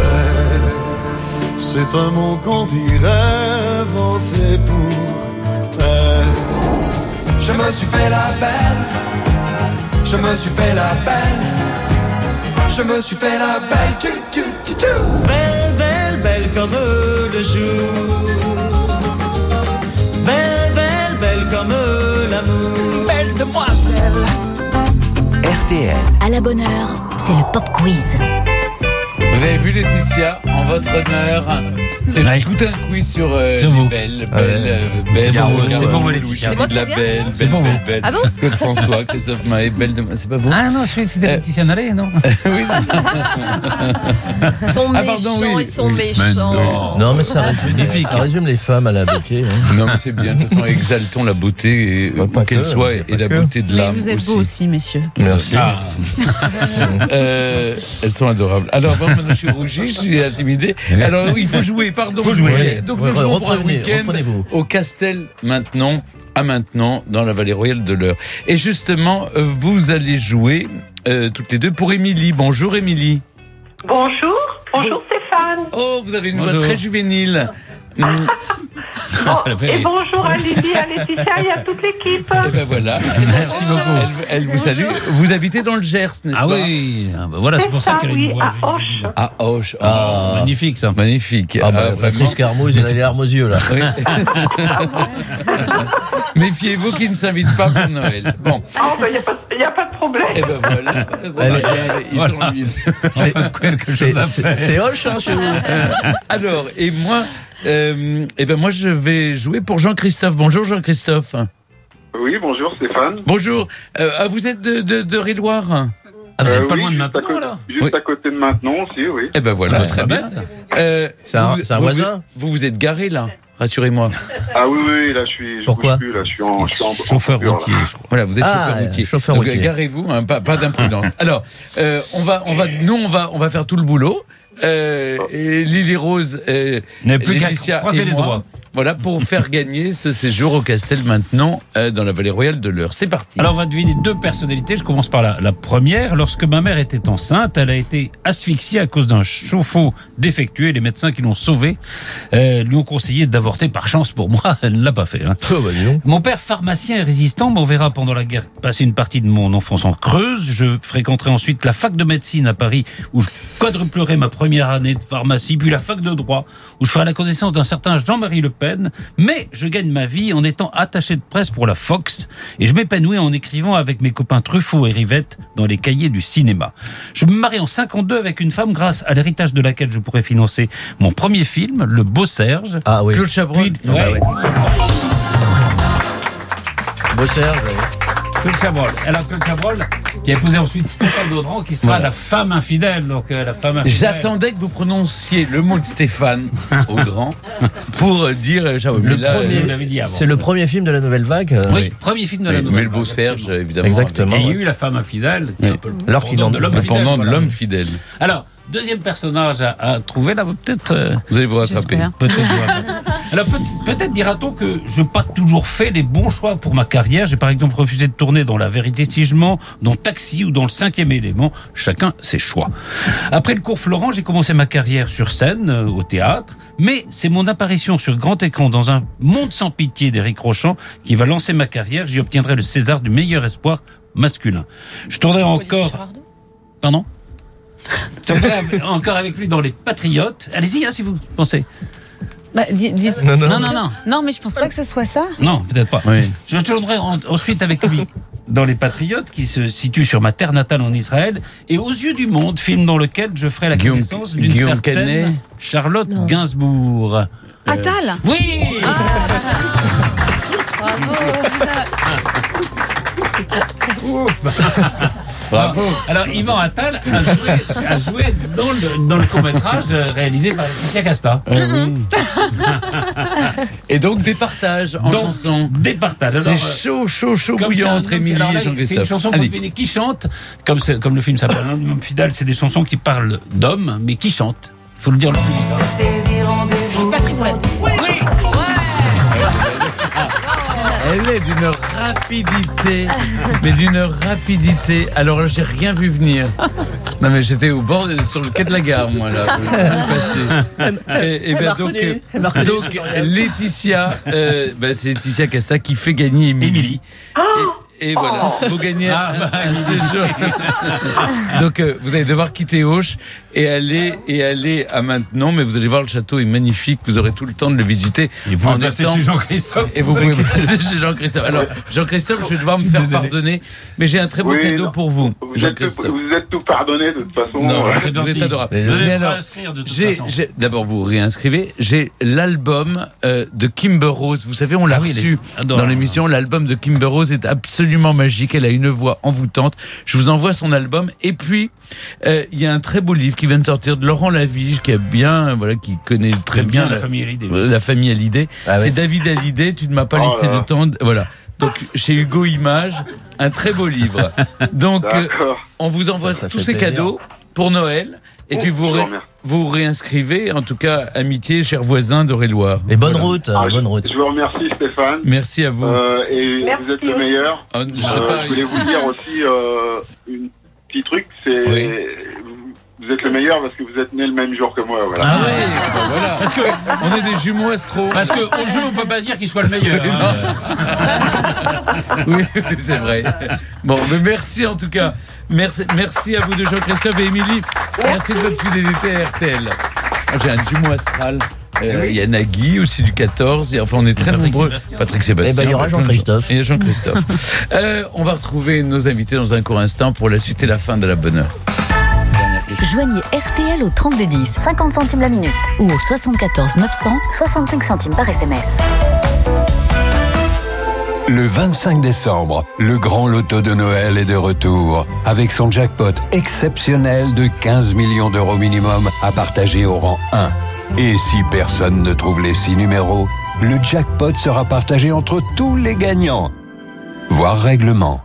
C'est un mot qu'on dirait inventé pour elle. Je me suis fait la belle, je me suis fait la belle, je me suis fait la belle, tchou tchou tchou tchou. Belle, belle, belle comme le jour, belle, belle, belle comme l'amour, belle demoiselle. R T L. À la bonne heure, c'est le pop quiz. Vous avez vu Laetitia, en votre honneur, c'est ouais. tout un quiz sur euh, les belles, belles, euh, belles, c'est pour vous Laetitia. C'est moi de la belle, c'est pour vous. Belle, ah bon Claude François, Christophe Maé, belle de... C'est pas vous? Ah non, c'était euh... Laetitia Nallet, non? Oui. Ils sont ah, méchants, pardon, oui. ils sont oui. méchants. Mais non. non, mais ça résume, ça résume les femmes à la beauté. Hein. Non, mais c'est bien. De toute façon, exaltons la beauté, et, bah, qu'elle soit, et la que. beauté de l'âme. Mais vous êtes aussi. beaux aussi, messieurs. Merci. Ah. Merci. euh, elles sont adorables. Alors, bon, maintenant, je suis rougi, je suis intimidé. Alors, il faut jouer, pardon. Faut jouer. Donc, nous jouons pour un week-end au Castel maintenant, à maintenant, dans la vallée royale de l'Eure. Et justement, vous allez jouer euh, toutes les deux pour Émilie. Bonjour Émilie. Bonjour, bonjour Stéphane. Oh, vous avez une voix très juvénile. Bon, et bonjour à Lydie, à Laetitia et à toute l'équipe. Et ben voilà. Merci beaucoup. Elle, elle vous salue. Vous habitez dans le Gers, n'est-ce ah pas? Oui. Ah bah voilà, c'est, c'est pour ça, ça qu'elle oui, a une voix. À Auch. À Auch. Ah, ah, magnifique ça. Magnifique. Ah bah, Patrice Carmouze, il a les larmes aux yeux là. Oui. Méfiez-vous qu'il ne s'invite pas pour Noël. Bon. Oh, bah, il n'y a, a pas de problème. Et ben voilà. voilà. Ils voilà. sont en ville. C'est enfin, quelque chose à faire. C'est Auch, hein, chez vous. Alors, et moi. Euh, et ben moi je vais jouer pour Jean-Christophe. Bonjour Jean-Christophe. Oui, bonjour Stéphane. Bonjour. Euh, vous êtes de, de, de Réloir? Ah, vous euh, êtes pas oui, loin de maintenant, côté, là. Juste oui. à côté de Maintenon aussi, oui. Eh ben voilà, ah, très bien. bien. Euh, c'est un, vous, c'est un vous, voisin. Vous vous êtes garé là, rassurez-moi. Ah oui, oui, là je suis. Je Pourquoi plus, là, je suis en, je suis en chauffeur en routier. Voilà, vous êtes ah, chauffeur routier. Chauffeur Donc routier. garez-vous, hein, pas, pas d'imprudence. Alors, euh, on va, on va, nous on va, on va faire tout le boulot. Euh, et Lily Rose, euh, n'a plus qu'à croiser les doigts. Voilà, pour faire gagner ce séjour au Castel maintenant, euh, dans la vallée royale de l'Eure. C'est parti. Alors, on va deviner deux personnalités. Je commence par la, la première. Lorsque ma mère était enceinte, elle a été asphyxiée à cause d'un chauffe-eau défectueux. Les médecins qui l'ont sauvée euh, lui ont conseillé d'avorter. Par chance pour moi, elle ne l'a pas fait. Hein. Oh, bah, mon père, pharmacien et résistant, m'enverra pendant la guerre passer une partie de mon enfance en Creuse. Je fréquenterai ensuite la fac de médecine à Paris, où je quadruplerai ma première année de pharmacie, puis la fac de droit, où je ferai la connaissance d'un certain Jean-Marie Le Pen. Mais je gagne ma vie en étant attaché de presse pour la Fox et je m'épanouis en écrivant avec mes copains Truffaut et Rivette dans les cahiers du cinéma. Je me marie en cinquante-deux avec une femme grâce à l'héritage de laquelle je pourrais financer mon premier film, Le Beau Serge. Ah oui. Claude Chabrol. Puis, ouais, ah, ouais. Beau Serge, oui. Claude Chabrol. Alors Claude Chabrol, qui a épousé ensuite Stéphane Audran, qui sera voilà. la femme infidèle. Donc euh, la femme infidèle. J'attendais que vous prononciez le mot de Stéphane Audran pour dire. Euh, le là, premier, euh, dit avant, c'est le premier film de la Nouvelle Vague. Euh, oui, premier film de la mais, Nouvelle Vague. Mais le Beau Serge, évidemment. Exactement. Et il y a eu la femme infidèle. Oui. Alors qu'il en de l'homme fidèle. Pendant de voilà. l'homme fidèle. Alors. Deuxième personnage à, à trouver, là, peut-être... Euh, vous allez vous rattraper. Peut-être vous rattraper. Alors peut- peut-être dira-t-on que je n'ai pas toujours fait les bons choix pour ma carrière. J'ai par exemple refusé de tourner dans La Vérité si je mens, dans Taxi ou dans Le Cinquième Élément. Chacun ses choix. Après le cours Florent, j'ai commencé ma carrière sur scène, euh, au théâtre. Mais c'est mon apparition sur grand écran dans Un monde sans pitié d'Éric Rochant qui va lancer ma carrière. J'y obtiendrai le César du meilleur espoir masculin. Je tournerai encore... Pardon ? Je tournerai encore avec lui dans Les Patriotes. Allez-y, hein, si vous pensez. Bah, dis, dis... Non, non, non, non, non. Non, mais je pense pas que ce soit ça. Non, peut-être pas. Oui. Je tournerai en- ensuite avec lui dans Les Patriotes, qui se situe sur ma terre natale en Israël, et Aux yeux du monde, film dans lequel je ferai la Guillaume- connaissance d'une Guillaume certaine Canet. Charlotte Non. Gainsbourg. Attal. Oui. Bravo. Ouf. Bravo. Alors, Yvan Attal a joué, a joué dans le, dans le court-métrage réalisé par Laetitia Casta. Euh, oui. Et donc des partages en Donc, chanson. Des partages. C'est Alors, chaud, chaud, chaud comme bouillant c'est un entre homme- Émilie alors et là, Jean-Christophe. C'est une chanson qu'on Allez. devine qui chante, comme, c'est- comme le film s'appelle Un homme fidèle, c'est des chansons qui parlent d'hommes, mais qui chantent. Il faut le dire le plus vite. Patrick Bruel. Oui. Elle est d'une rapidité, mais d'une rapidité. Alors là, j'ai rien vu venir. Non mais j'étais au bord, sur le quai de la gare, moi là. Et, et Elle ben m'a donc, reconnu. Elle m'a reconnu, donc Florian. Laetitia, euh, ben, c'est Laetitia Casta qui fait gagner Émilie. Et, et voilà, vous gagnez Ah, un, bah, un séjour. Donc euh, vous allez devoir quitter Auch et aller et aller à Maintenon, mais vous allez voir, le château est magnifique. Vous aurez tout le temps de le visiter. Et vous En passez étant- chez Jean-Christophe. Et vous pouvez passer chez Jean-Christophe. Alors Jean-Christophe, je vais devoir me faire désolé. pardonner, mais j'ai un très beau Oui, cadeau non. pour vous, Vous êtes, tout, Jean-Christophe. vous êtes tout pardonné de toute façon. Non, Euh, c'est vous êtes gentil. adorable. Vous allez Mais vous alors, réinscrire de toute j'ai- façon. j'ai- d'abord vous réinscrivez. J'ai l'album euh, de Kimber Rose. Vous savez, on l'a Ah oui, il reçu est adorable. dans l'émission. L'album de Kimber Rose est absolument magique. Elle a une voix envoûtante. Je vous envoie son album. Et puis, euh, il y a un très beau livre qui vient de sortir de Laurent Lavige, qui a bien, voilà, qui connaît très J'aime bien, bien la famille Hallyday, oui. La famille Hallyday. Ah c'est oui. David Hallyday. Tu ne m'as pas Oh laissé là là. le temps. De, voilà. Donc chez Hugo Images, un très beau livre. Donc euh, D'accord. on vous envoie Ça, ça tous fait ces plaisir. cadeaux pour Noël. Et puis vous, Je vous ré- remercie. vous réinscrivez, en tout cas, amitié, chers voisins d'Eure-et-Loire. Et bonne Voilà. route, euh, Ah, bonne route. Je vous remercie Stéphane. Merci à vous. Euh, et Merci. vous êtes le meilleur. Ah, je sais Euh, pas, je voulais vous dire aussi euh, un petit truc, c'est Oui. vous, vous êtes le meilleur parce que vous êtes né le même jour que moi. Voilà. Ah ouais, bah voilà. Parce que, On est des jumeaux astro. parce que au jeu, on peut pas dire qu'il soit le meilleur. hein. Oui, c'est vrai. Bon, mais merci en tout cas. Merci, merci à vous deux, Jean-Christophe et Émilie. Merci de votre fidélité à R T L. Moi, j'ai un jumeau astral. Euh, Il y a Nagui aussi du quatorze. Et enfin, on est très Patrick nombreux. Sébastien. Patrick Sébastien. Eh ben, il y aura plein de gens. Jean-Christophe. Et il y a Jean-Christophe. euh, on va retrouver nos invités dans un court instant pour la suite et la fin de la bonne heure. Joignez R T L au trente-deux dix, cinquante centimes la minute, ou au soixante-quatorze neuf cents, soixante-cinq centimes par S M S. Le vingt-cinq décembre, le grand loto de Noël est de retour, avec son jackpot exceptionnel de quinze millions d'euros minimum à partager au rang un. Et si personne ne trouve les six numéros, le jackpot sera partagé entre tous les gagnants. Voir règlement.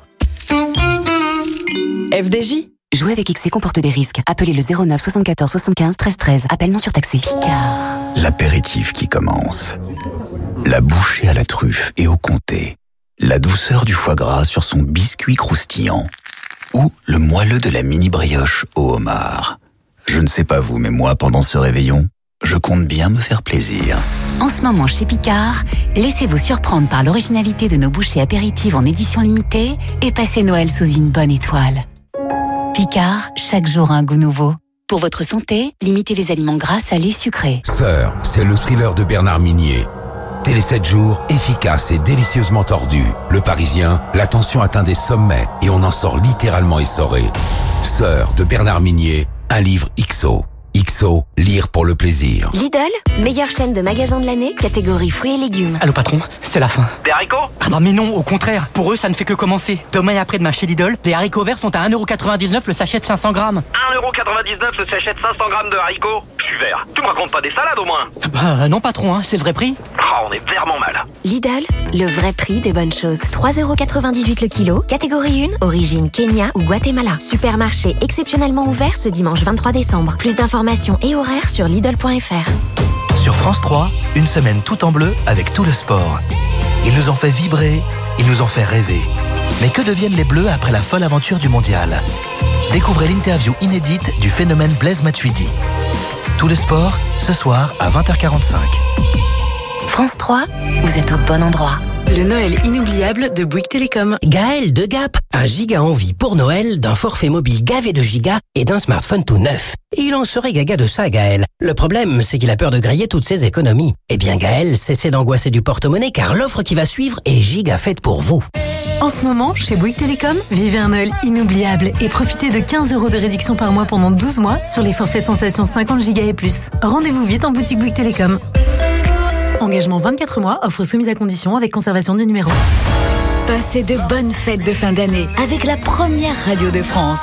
F D J. Jouer avec X C comporte des risques. Appelez le zéro neuf soixante-quatorze soixante-quinze treize treize. Appel non surtaxé. Picard. L'apéritif qui commence. La bouchée à la truffe et au comté. La douceur du foie gras sur son biscuit croustillant. Ou le moelleux de la mini brioche au homard. Je ne sais pas vous, mais moi, pendant ce réveillon, je compte bien me faire plaisir. En ce moment chez Picard, laissez-vous surprendre par l'originalité de nos bouchées apéritives en édition limitée et passez Noël sous une bonne étoile. Picard, chaque jour un goût nouveau. Pour votre santé, limitez les aliments gras, salés, sucrés. Sœur, c'est le thriller de Bernard Minier. Télé sept jours, efficace et délicieusement tordu. Le Parisien, la tension atteint des sommets et on en sort littéralement essoré. Sœur de Bernard Minier, un livre X O. X O, lire pour le plaisir. Lidl, meilleure chaîne de magasins de l'année, catégorie fruits et légumes. Allô patron, c'est la fin. Des haricots? Ah bah mais non, au contraire. Pour eux, ça ne fait que commencer. Demain et après-demain chez Lidl, les haricots verts sont à un euro quatre-vingt-dix-neuf le sachet de cinq cents grammes. un euro quatre-vingt-dix-neuf le sachet de cinq cents grammes de haricots? Je suis vert. Tu me racontes pas des salades au moins? Bah non patron, hein, c'est le vrai prix. Ah, on est vraiment mal. Lidl, le vrai prix des bonnes choses. trois euros quatre-vingt-dix-huit le kilo, catégorie un, origine Kenya ou Guatemala. Supermarché exceptionnellement ouvert ce dimanche vingt-trois décembre. Plus d'informations et horaires sur Lidl point F R. Sur France trois, une semaine tout en bleu avec tout le sport. Ils nous ont fait vibrer, ils nous ont fait rêver. Mais que deviennent les Bleus après la folle aventure du mondial ? Découvrez l'interview inédite du phénomène Blaise Matuidi. Tout le sport, ce soir à vingt heures quarante-cinq. France trois, vous êtes au bon endroit. Le Noël inoubliable de Bouygues Télécom. Gaël de Gap a giga envie pour Noël d'un forfait mobile gavé de gigas et d'un smartphone tout neuf. Et il en serait gaga de ça, Gaël. Le problème, c'est qu'il a peur de griller toutes ses économies. Eh bien, Gaël, cessez d'angoisser du porte-monnaie car l'offre qui va suivre est giga faite pour vous. En ce moment, chez Bouygues Télécom, vivez un Noël inoubliable et profitez de quinze euros de réduction par mois pendant douze mois sur les forfaits Sensation cinquante gigas et plus. Rendez-vous vite en boutique Bouygues Télécom. Engagement vingt-quatre mois, offre soumise à condition avec conservation du numéro. Passez de bonnes fêtes de fin d'année avec la première radio de France.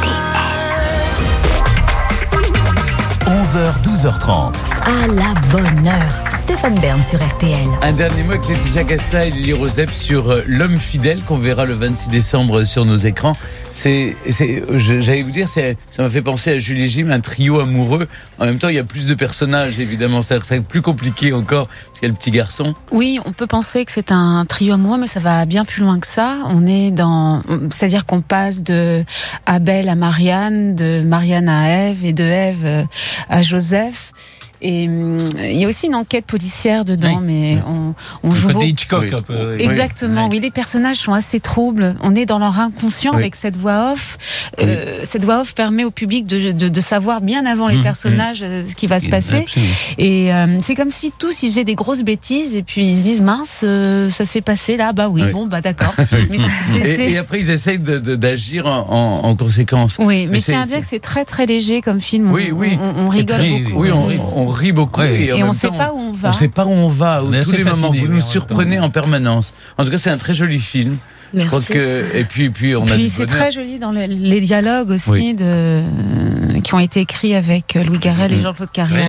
onze heures, douze heures trente. À la bonne heure. Stéphane Bern sur R T L. Un dernier mot avec Laetitia Casta et Lily Rosep sur euh, L'homme fidèle qu'on verra le vingt-six décembre sur nos écrans. C'est, c'est, j'allais vous dire, c'est, ça m'a fait penser à Julie et Jim, un trio amoureux. En même temps, il y a plus de personnages, évidemment. C'est, c'est plus compliqué encore, parce qu'il y a le petit garçon. Oui, on peut penser que c'est un trio amoureux, mais ça va bien plus loin que ça. On est dans, c'est-à-dire qu'on passe de Abel à Marianne, de Marianne à Ève et de Ève à Joseph. Et il y a aussi une enquête policière dedans, oui, mais oui. on, on joue côté Hitchcock oui. un peu. Exactement. Oui. oui, les personnages sont assez troubles. On est dans leur inconscient oui. avec cette voix off. Oui. Euh, cette voix off permet au public de, de, de savoir bien avant les mmh, personnages mmh. ce qui va se passer. Absolument. Et euh, c'est comme si tous ils faisaient des grosses bêtises et puis ils se disent mince, euh, ça s'est passé là, bah oui, oui. bon bah d'accord. mais c'est, c'est, et, et après ils essayent de, de, d'agir en, en, en conséquence. Oui, mais, mais je tiens à dire que c'est très très léger comme film. Oui, on, oui. On, on rigole très, beaucoup. Oui, on, on On rit beaucoup ouais. et, et on ne sait pas où on va. On ne sait pas où on va. Où tous les moments, vous nous en surprenez en permanence. En tout cas, c'est un très joli film. Merci. Je crois que, et puis, puis on et a. Puis c'est bonheur. Très joli dans le, les dialogues aussi oui. de, qui ont été écrits avec Louis Garrel mmh. et Jean-Claude Carrière.